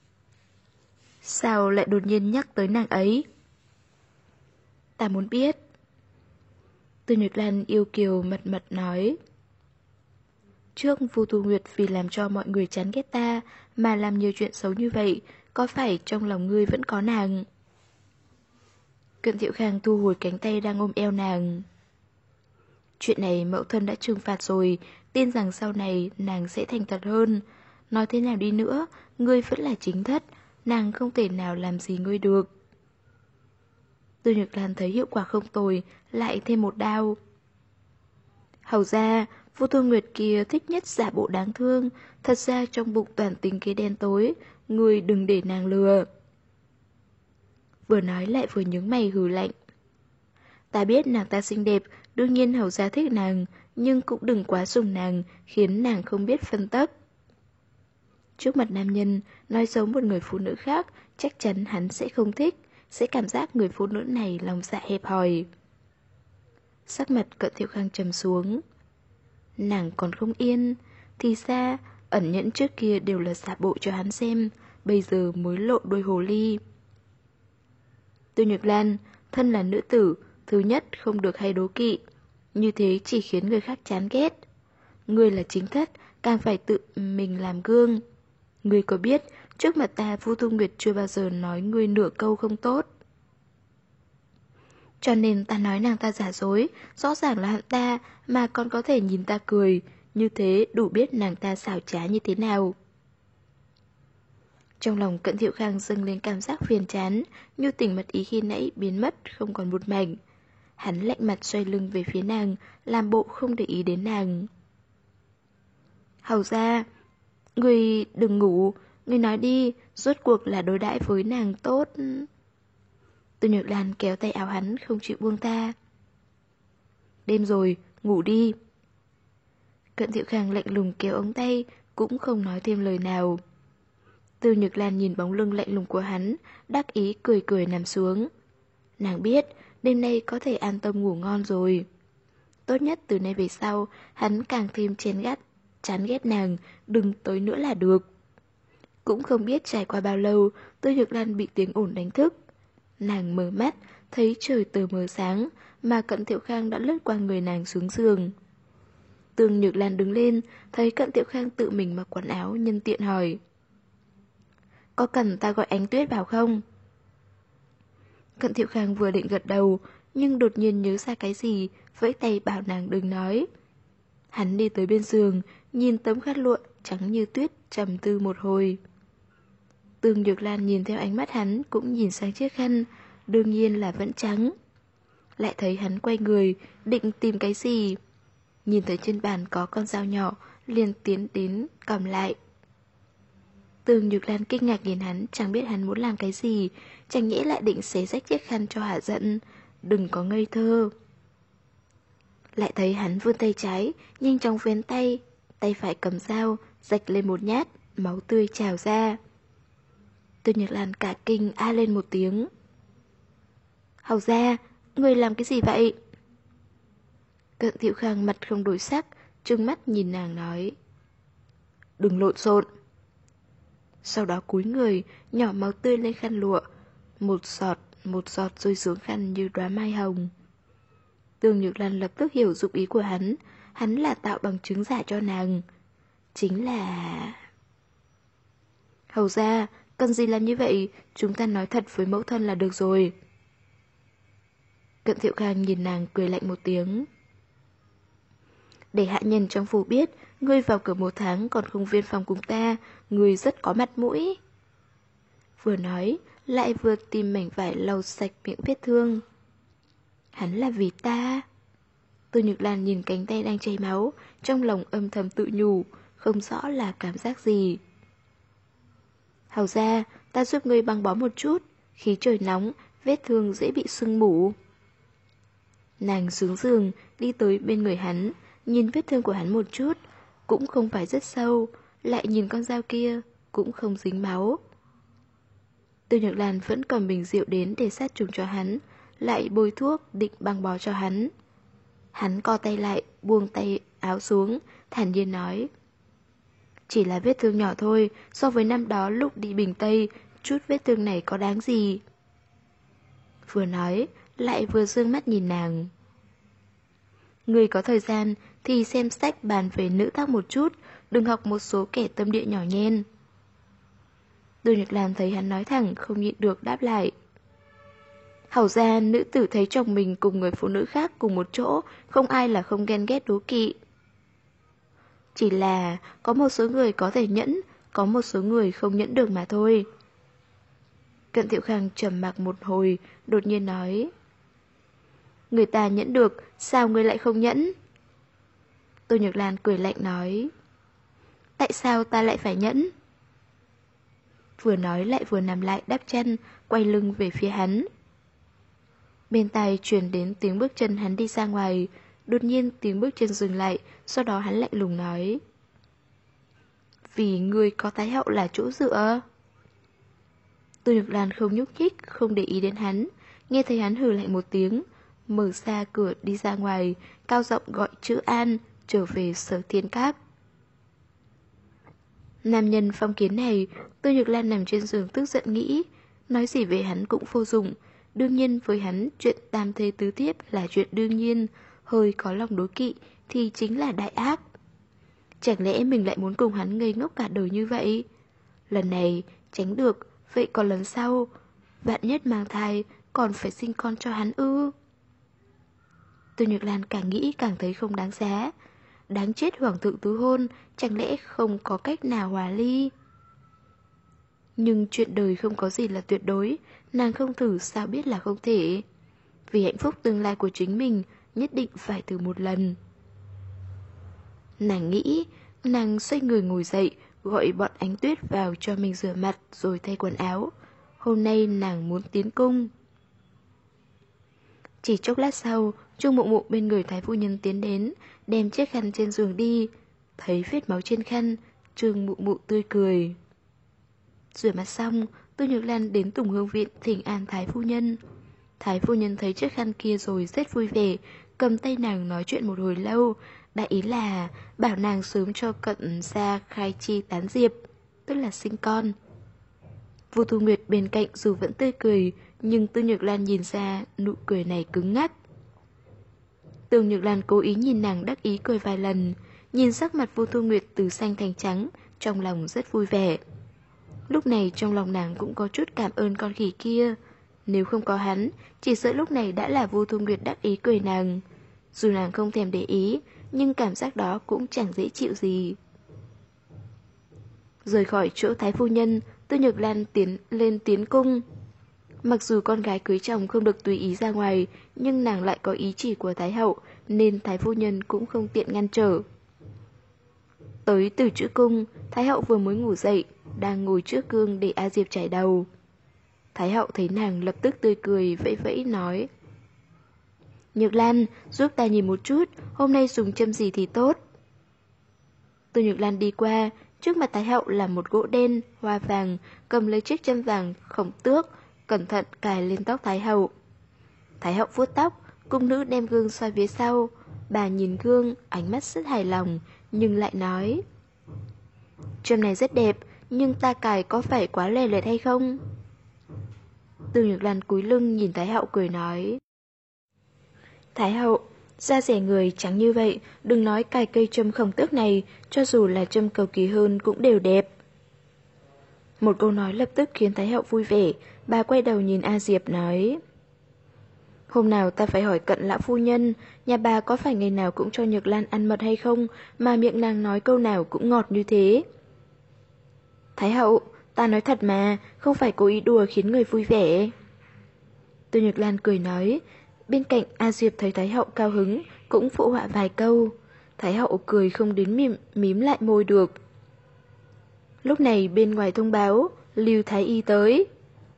Sao lại đột nhiên nhắc tới nàng ấy? Ta muốn biết. Tư Nhược Lan yêu kiều mật mật nói. Trước Vu Thu Nguyệt vì làm cho mọi người chán ghét ta mà làm nhiều chuyện xấu như vậy, có phải trong lòng ngươi vẫn có nàng? Cận Tiểu Khang thu hồi cánh tay đang ôm eo nàng. Chuyện này mẫu thân đã trừng phạt rồi, tin rằng sau này nàng sẽ thành thật hơn. Nói thế nào đi nữa, ngươi vẫn là chính thất, nàng không thể nào làm gì ngươi được. Tư Nhược Lan thấy hiệu quả không tồi, lại thêm một đao. Hầu ra, Vu Thu Nguyệt kia thích nhất giả bộ đáng thương, thật ra trong bụng toàn tính kế đen tối, ngươi đừng để nàng lừa. Vừa nói lại vừa nhướng mày hừ lạnh. Ta biết nàng ta xinh đẹp, đương nhiên hầu ra thích nàng, nhưng cũng đừng quá sủng nàng, khiến nàng không biết phân tấc. Trước mặt nam nhân, nói xấu một người phụ nữ khác, chắc chắn hắn sẽ không thích, sẽ cảm giác người phụ nữ này lòng dạ hẹp hòi. Sắc mặt Cận Thiệu Khang trầm xuống. Nàng còn không yên, thì ra ẩn nhẫn trước kia đều là giả bộ cho hắn xem, bây giờ mới lộ đuôi hồ ly. Tư Nhược Lan, thân là nữ tử, thứ nhất không được hay đố kỵ, như thế chỉ khiến người khác chán ghét. Ngươi là chính thất, càng phải tự mình làm gương. Ngươi có biết, trước mặt ta Vu Thu Nguyệt chưa bao giờ nói ngươi nửa câu không tốt. Cho nên ta nói nàng ta giả dối, rõ ràng là hận ta mà còn có thể nhìn ta cười, như thế đủ biết nàng ta xảo trá như thế nào. Trong lòng Cận Thiệu Khang dâng lên cảm giác phiền chán, như tình mật ý khi nãy biến mất không còn một mảnh. Hắn lạnh mặt xoay lưng về phía nàng, làm bộ không để ý đến nàng. Hầu ra, ngươi đừng ngủ, ngươi nói đi, rốt cuộc là đối đãi với nàng tốt. Tư Nhược Lan kéo tay áo hắn không chịu buông ta. Đêm rồi, ngủ đi. Cận Thiệu Khang lạnh lùng kéo ống tay, cũng không nói thêm lời nào. Tư Nhược Lan nhìn bóng lưng lạnh lùng của hắn, đắc ý cười cười nằm xuống. Nàng biết, đêm nay có thể an tâm ngủ ngon rồi. Tốt nhất từ nay về sau, hắn càng thêm chán ghét nàng, đừng tới nữa là được. Cũng không biết trải qua bao lâu, Tư Nhược Lan bị tiếng ồn đánh thức. Nàng mở mắt, thấy trời tờ mờ sáng, mà Cận Thiệu Khang đã lướt qua người nàng xuống giường. Tư Nhược Lan đứng lên, thấy Cận Thiệu Khang tự mình mặc quần áo, nhân tiện hỏi. Có cần ta gọi Ánh Tuyết vào không? Cận Thiệu Khang vừa định gật đầu, nhưng đột nhiên nhớ ra cái gì, vẫy tay bảo nàng đừng nói. Hắn đi tới bên giường, nhìn tấm khăn lụa trắng như tuyết, trầm tư một hồi. Tương Nhược Lan nhìn theo ánh mắt hắn, cũng nhìn sang chiếc khăn, đương nhiên là vẫn trắng. Lại thấy hắn quay người, định tìm cái gì. Nhìn thấy trên bàn có con dao nhỏ, liền tiến đến cầm lại. Tương Nhược Lan kinh ngạc nhìn hắn, chẳng biết hắn muốn làm cái gì, chẳng nhẽ lại định xé rách chiếc khăn cho hả giận. Đừng có ngây thơ. Lại thấy hắn vươn tay trái, nhanh chóng vén tay, tay phải cầm dao, rạch lên một nhát, máu tươi trào ra. Tư Nhược Lan cả kinh a lên một tiếng. Hầu ra, người làm cái gì vậy? Cận Thiệu Khang mặt không đổi sắc, trừng mắt nhìn nàng nói. Đừng lộn xộn. Sau đó cúi người, nhỏ máu tươi lên khăn lụa, một giọt rơi xuống khăn như đóa mai hồng. Tương Nhược Lan lập tức hiểu dụng ý của hắn là tạo bằng chứng giả cho nàng. Chính là... Hầu ra, cần gì làm như vậy, chúng ta nói thật với mẫu thân là được rồi. Cận Thiệu Khang nhìn nàng cười lạnh một tiếng. Để hạ nhân trong phủ biết, ngươi vào cửa 1 tháng còn không viên phòng cùng ta, ngươi rất có mặt mũi. Vừa nói, lại vừa tìm mảnh vải lau sạch miệng vết thương. Hắn là vì ta. Tư Nhược Lan nhìn cánh tay đang chảy máu, trong lòng âm thầm tự nhủ, không rõ là cảm giác gì. Hầu ra, ta giúp ngươi băng bó một chút, khí trời nóng, vết thương dễ bị sưng mủ. Nàng xuống giường, đi tới bên người hắn, nhìn vết thương của hắn một chút, cũng không phải rất sâu, lại nhìn con dao kia, cũng không dính máu. Tư Nhược Lan vẫn cầm bình rượu đến để sát trùng cho hắn, lại bôi thuốc định băng bó cho hắn. Hắn co tay lại, buông tay áo xuống, thản nhiên nói. Chỉ là vết thương nhỏ thôi, so với năm đó lúc đi Bình Tây, chút vết thương này có đáng gì. Vừa nói, lại vừa dương mắt nhìn nàng. Người có thời gian thì xem sách bàn về nữ tác một chút, đừng học một số kẻ tâm địa nhỏ nhen. Tư Nhược Lan thấy hắn nói thẳng, không nhịn được đáp lại. Hầu ra nữ tử thấy chồng mình cùng người phụ nữ khác cùng một chỗ, không ai là không ghen ghét đố kỵ. Chỉ là có một số người có thể nhẫn, có một số người không nhẫn được mà thôi. Cận Thiệu Khang trầm mặc một hồi, đột nhiên nói. Người ta nhẫn được, sao ngươi lại không nhẫn? Tô Nhược Lan cười lạnh nói. Tại sao ta lại phải nhẫn? Vừa nói lại vừa nằm lại đắp chăn, quay lưng về phía hắn. Bên tai truyền đến tiếng bước chân hắn đi ra ngoài, đột nhiên tiếng bước chân dừng lại, sau đó hắn lạnh lùng nói. vì người có Thái hậu là chỗ dựa. Tô Nhược Lan không nhúc nhích, không để ý đến hắn. Nghe thấy hắn hừ lạnh một tiếng, mở ra cửa đi ra ngoài, cao giọng gọi chữ An, trở về Sở Thiên Các. Nam nhân phong kiến này, Tô Nhược Lan nằm trên giường tức giận nghĩ, nói gì về hắn cũng vô dụng. Đương nhiên với hắn, chuyện tam thê tứ thiếp là chuyện đương nhiên, hơi có lòng đố kỵ thì chính là đại ác. Chẳng lẽ mình lại muốn cùng hắn ngây ngốc cả đời như vậy? Lần này tránh được, vậy còn lần sau, vạn nhất mang thai còn phải sinh con cho hắn ư? Tô Nhược Lan càng nghĩ càng thấy không đáng giá. Đáng chết hoàng thượng tứ hôn, chẳng lẽ không có cách nào hòa ly? Nhưng chuyện đời không có gì là tuyệt đối, nàng không thử sao biết là không thể. Vì hạnh phúc tương lai của chính mình, nhất định phải thử một lần. Nàng nghĩ, nàng xoay người ngồi dậy, gọi bọn Ánh Tuyết vào cho mình rửa mặt rồi thay quần áo. Hôm nay nàng muốn tiến cung. Chỉ chốc lát sau, Trung Mụ Mụ bên người Thái phu nhân tiến đến, đem chiếc khăn trên giường đi. Thấy vết máu trên khăn, Trương Mụ Mụ tươi cười. Rửa mặt xong, Tô Nhược Lan đến Tùng Hương Viện thỉnh an Thái phu nhân. Thái phu nhân thấy chiếc khăn kia rồi rất vui vẻ, cầm tay nàng nói chuyện một hồi lâu, đại ý là bảo nàng sớm cho cận gia khai chi tán diệp, tức là sinh con. Vu Thu Nguyệt bên cạnh dù vẫn tươi cười, nhưng Tô Nhược Lan nhìn ra nụ cười này cứng ngắc. Tô Nhược Lan cố ý nhìn nàng đắc ý cười vài lần, nhìn sắc mặt Vu Thu Nguyệt từ xanh thành trắng, trong lòng rất vui vẻ. Lúc này trong lòng nàng cũng có chút cảm ơn con khỉ kia. Nếu không có hắn, chỉ sợ lúc này đã là Vu Thu Nguyệt đắc ý cười nàng. Dù nàng không thèm để ý, nhưng cảm giác đó cũng chẳng dễ chịu gì. Rời khỏi chỗ Thái phu nhân, Tô Nhược Lan tiến cung. Mặc dù con gái cưới chồng không được tùy ý ra ngoài, nhưng nàng lại có ý chỉ của Thái hậu, nên Thái phu nhân cũng không tiện ngăn trở. Tới Từ Chữ Cung, Thái hậu vừa mới ngủ dậy, đang ngồi trước gương để A Diệp chải đầu. Thái hậu thấy nàng lập tức tươi cười, vẫy vẫy nói: Nhược Lan, giúp ta nhìn một chút, hôm nay dùng châm gì thì tốt. Tô Nhược Lan đi qua, trước mặt Thái hậu là một gỗ đen, hoa vàng, cầm lấy chiếc châm vàng khổng tước, cẩn thận cài lên tóc Thái hậu. Thái hậu vuốt tóc, cung nữ đem gương xoay phía sau. Bà nhìn gương, ánh mắt rất hài lòng, nhưng lại nói: Châm này rất đẹp, nhưng ta cài có phải quá lè lẹt hay không? Tô Nhược Lan cúi lưng nhìn Thái hậu cười nói: Thái hậu, da rẻ người trắng như vậy, đừng nói cài cây châm khổng tước này, cho dù là châm cầu kỳ hơn cũng đều đẹp. Một câu nói lập tức khiến Thái hậu vui vẻ, bà quay đầu nhìn A Diệp nói: Hôm nào ta phải hỏi cận lão phu nhân, nhà bà có phải ngày nào cũng cho Nhược Lan ăn mật hay không, mà miệng nàng nói câu nào cũng ngọt như thế. Thái hậu, ta nói thật mà, không phải cố ý đùa khiến người vui vẻ. Tô Nhược Lan cười nói. Bên cạnh A Diệp thấy Thái hậu cao hứng, cũng phụ họa vài câu. Thái hậu cười không đến mím lại môi được. Lúc này bên ngoài thông báo, Lưu Thái Y tới.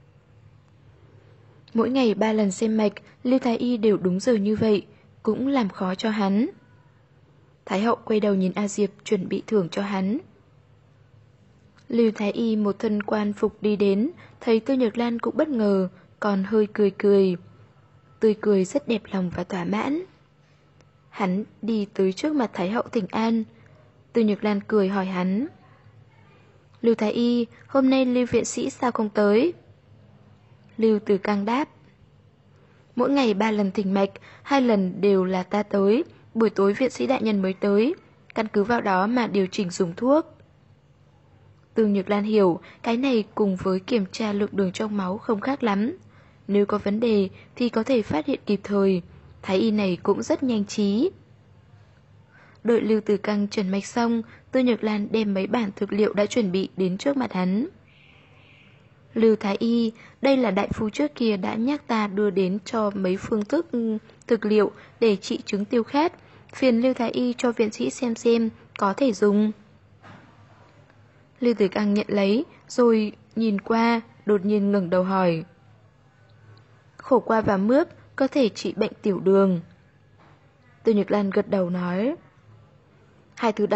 Mỗi ngày 3 lần xem mạch, Lưu Thái Y đều đúng giờ như vậy, cũng làm khó cho hắn. Thái hậu quay đầu nhìn A Diệp chuẩn bị thưởng cho hắn. Lưu Thái Y một thân quan phục đi đến, thấy Tô Nhược Lan cũng bất ngờ, còn hơi cười cười. Tươi cười rất đẹp lòng và thỏa mãn. Hắn đi tới trước mặt Thái hậu thỉnh an. Tô Nhược Lan cười hỏi hắn: Lưu Thái Y, hôm nay Lưu viện sĩ sao không tới? Lưu Tử Cang đáp: Mỗi ngày 3 lần thỉnh mạch, 2 lần đều là ta tới, buổi tối viện sĩ đại nhân mới tới, căn cứ vào đó mà điều chỉnh dùng thuốc. Tô Nhược Lan hiểu, cái này cùng với kiểm tra lượng đường trong máu không khác lắm. Nếu có vấn đề thì có thể phát hiện kịp thời. Thái y này cũng rất nhanh trí. Đợi Lưu Tử Cang trần mạch xong, Tô Nhược Lan đem mấy bản thực liệu đã chuẩn bị đến trước mặt hắn. Lưu Thái Y, đây là đại phu trước kia đã nhắc ta đưa đến cho mấy phương thức thực liệu để trị chứng tiêu khát. Phiền Lưu Thái Y cho viện sĩ xem có thể dùng. Lưu Tử Cang nhận lấy, rồi nhìn qua, đột nhiên ngẩng đầu hỏi: Khổ qua và mướp có thể trị bệnh tiểu đường. Tô Nhược Lan gật đầu nói: Hai thứ đó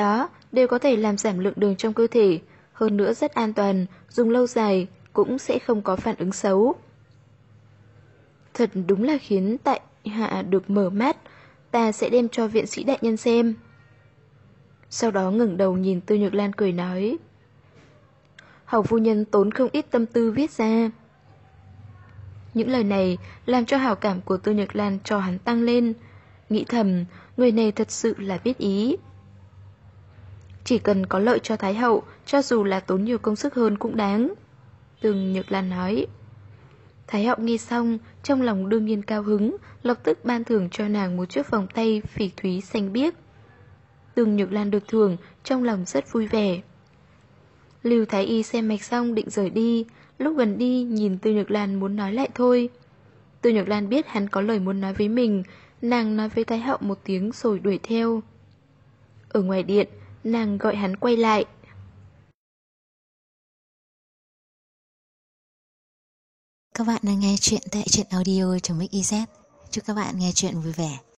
đều có thể làm giảm lượng đường trong cơ thể, hơn nữa rất an toàn, dùng lâu dài cũng sẽ không có phản ứng xấu. Thật đúng là khiến tại hạ được mở mắt, ta sẽ đem cho viện sĩ đại nhân xem. Sau đó ngẩng đầu nhìn Tư Nhược Lan cười nói. Hầu phu nhân tốn không ít tâm tư viết ra. Những lời này làm cho hảo cảm của Tư Nhược Lan cho hắn tăng lên. Nghĩ thầm, người này thật sự là biết ý. Chỉ cần có lợi cho Thái hậu, cho dù là tốn nhiều công sức hơn cũng đáng. Tư Nhược Lan nói. Thái hậu nghe xong, trong lòng đương nhiên cao hứng, lập tức ban thưởng cho nàng một chiếc vòng tay phỉ thúy xanh biếc. Tư Nhược Lan được thưởng, trong lòng rất vui vẻ. Lưu Thái Y xem mạch xong định rời đi, lúc gần đi nhìn Tư Nhược Lan muốn nói lại thôi. Tư Nhược Lan biết hắn có lời muốn nói với mình, nàng nói với Thái hậu một tiếng rồi đuổi theo. Ở ngoài điện, nàng gọi hắn quay lại. Các bạn đang nghe chuyện tại truyện audio.mix.iz. Chúc các bạn nghe chuyện vui vẻ.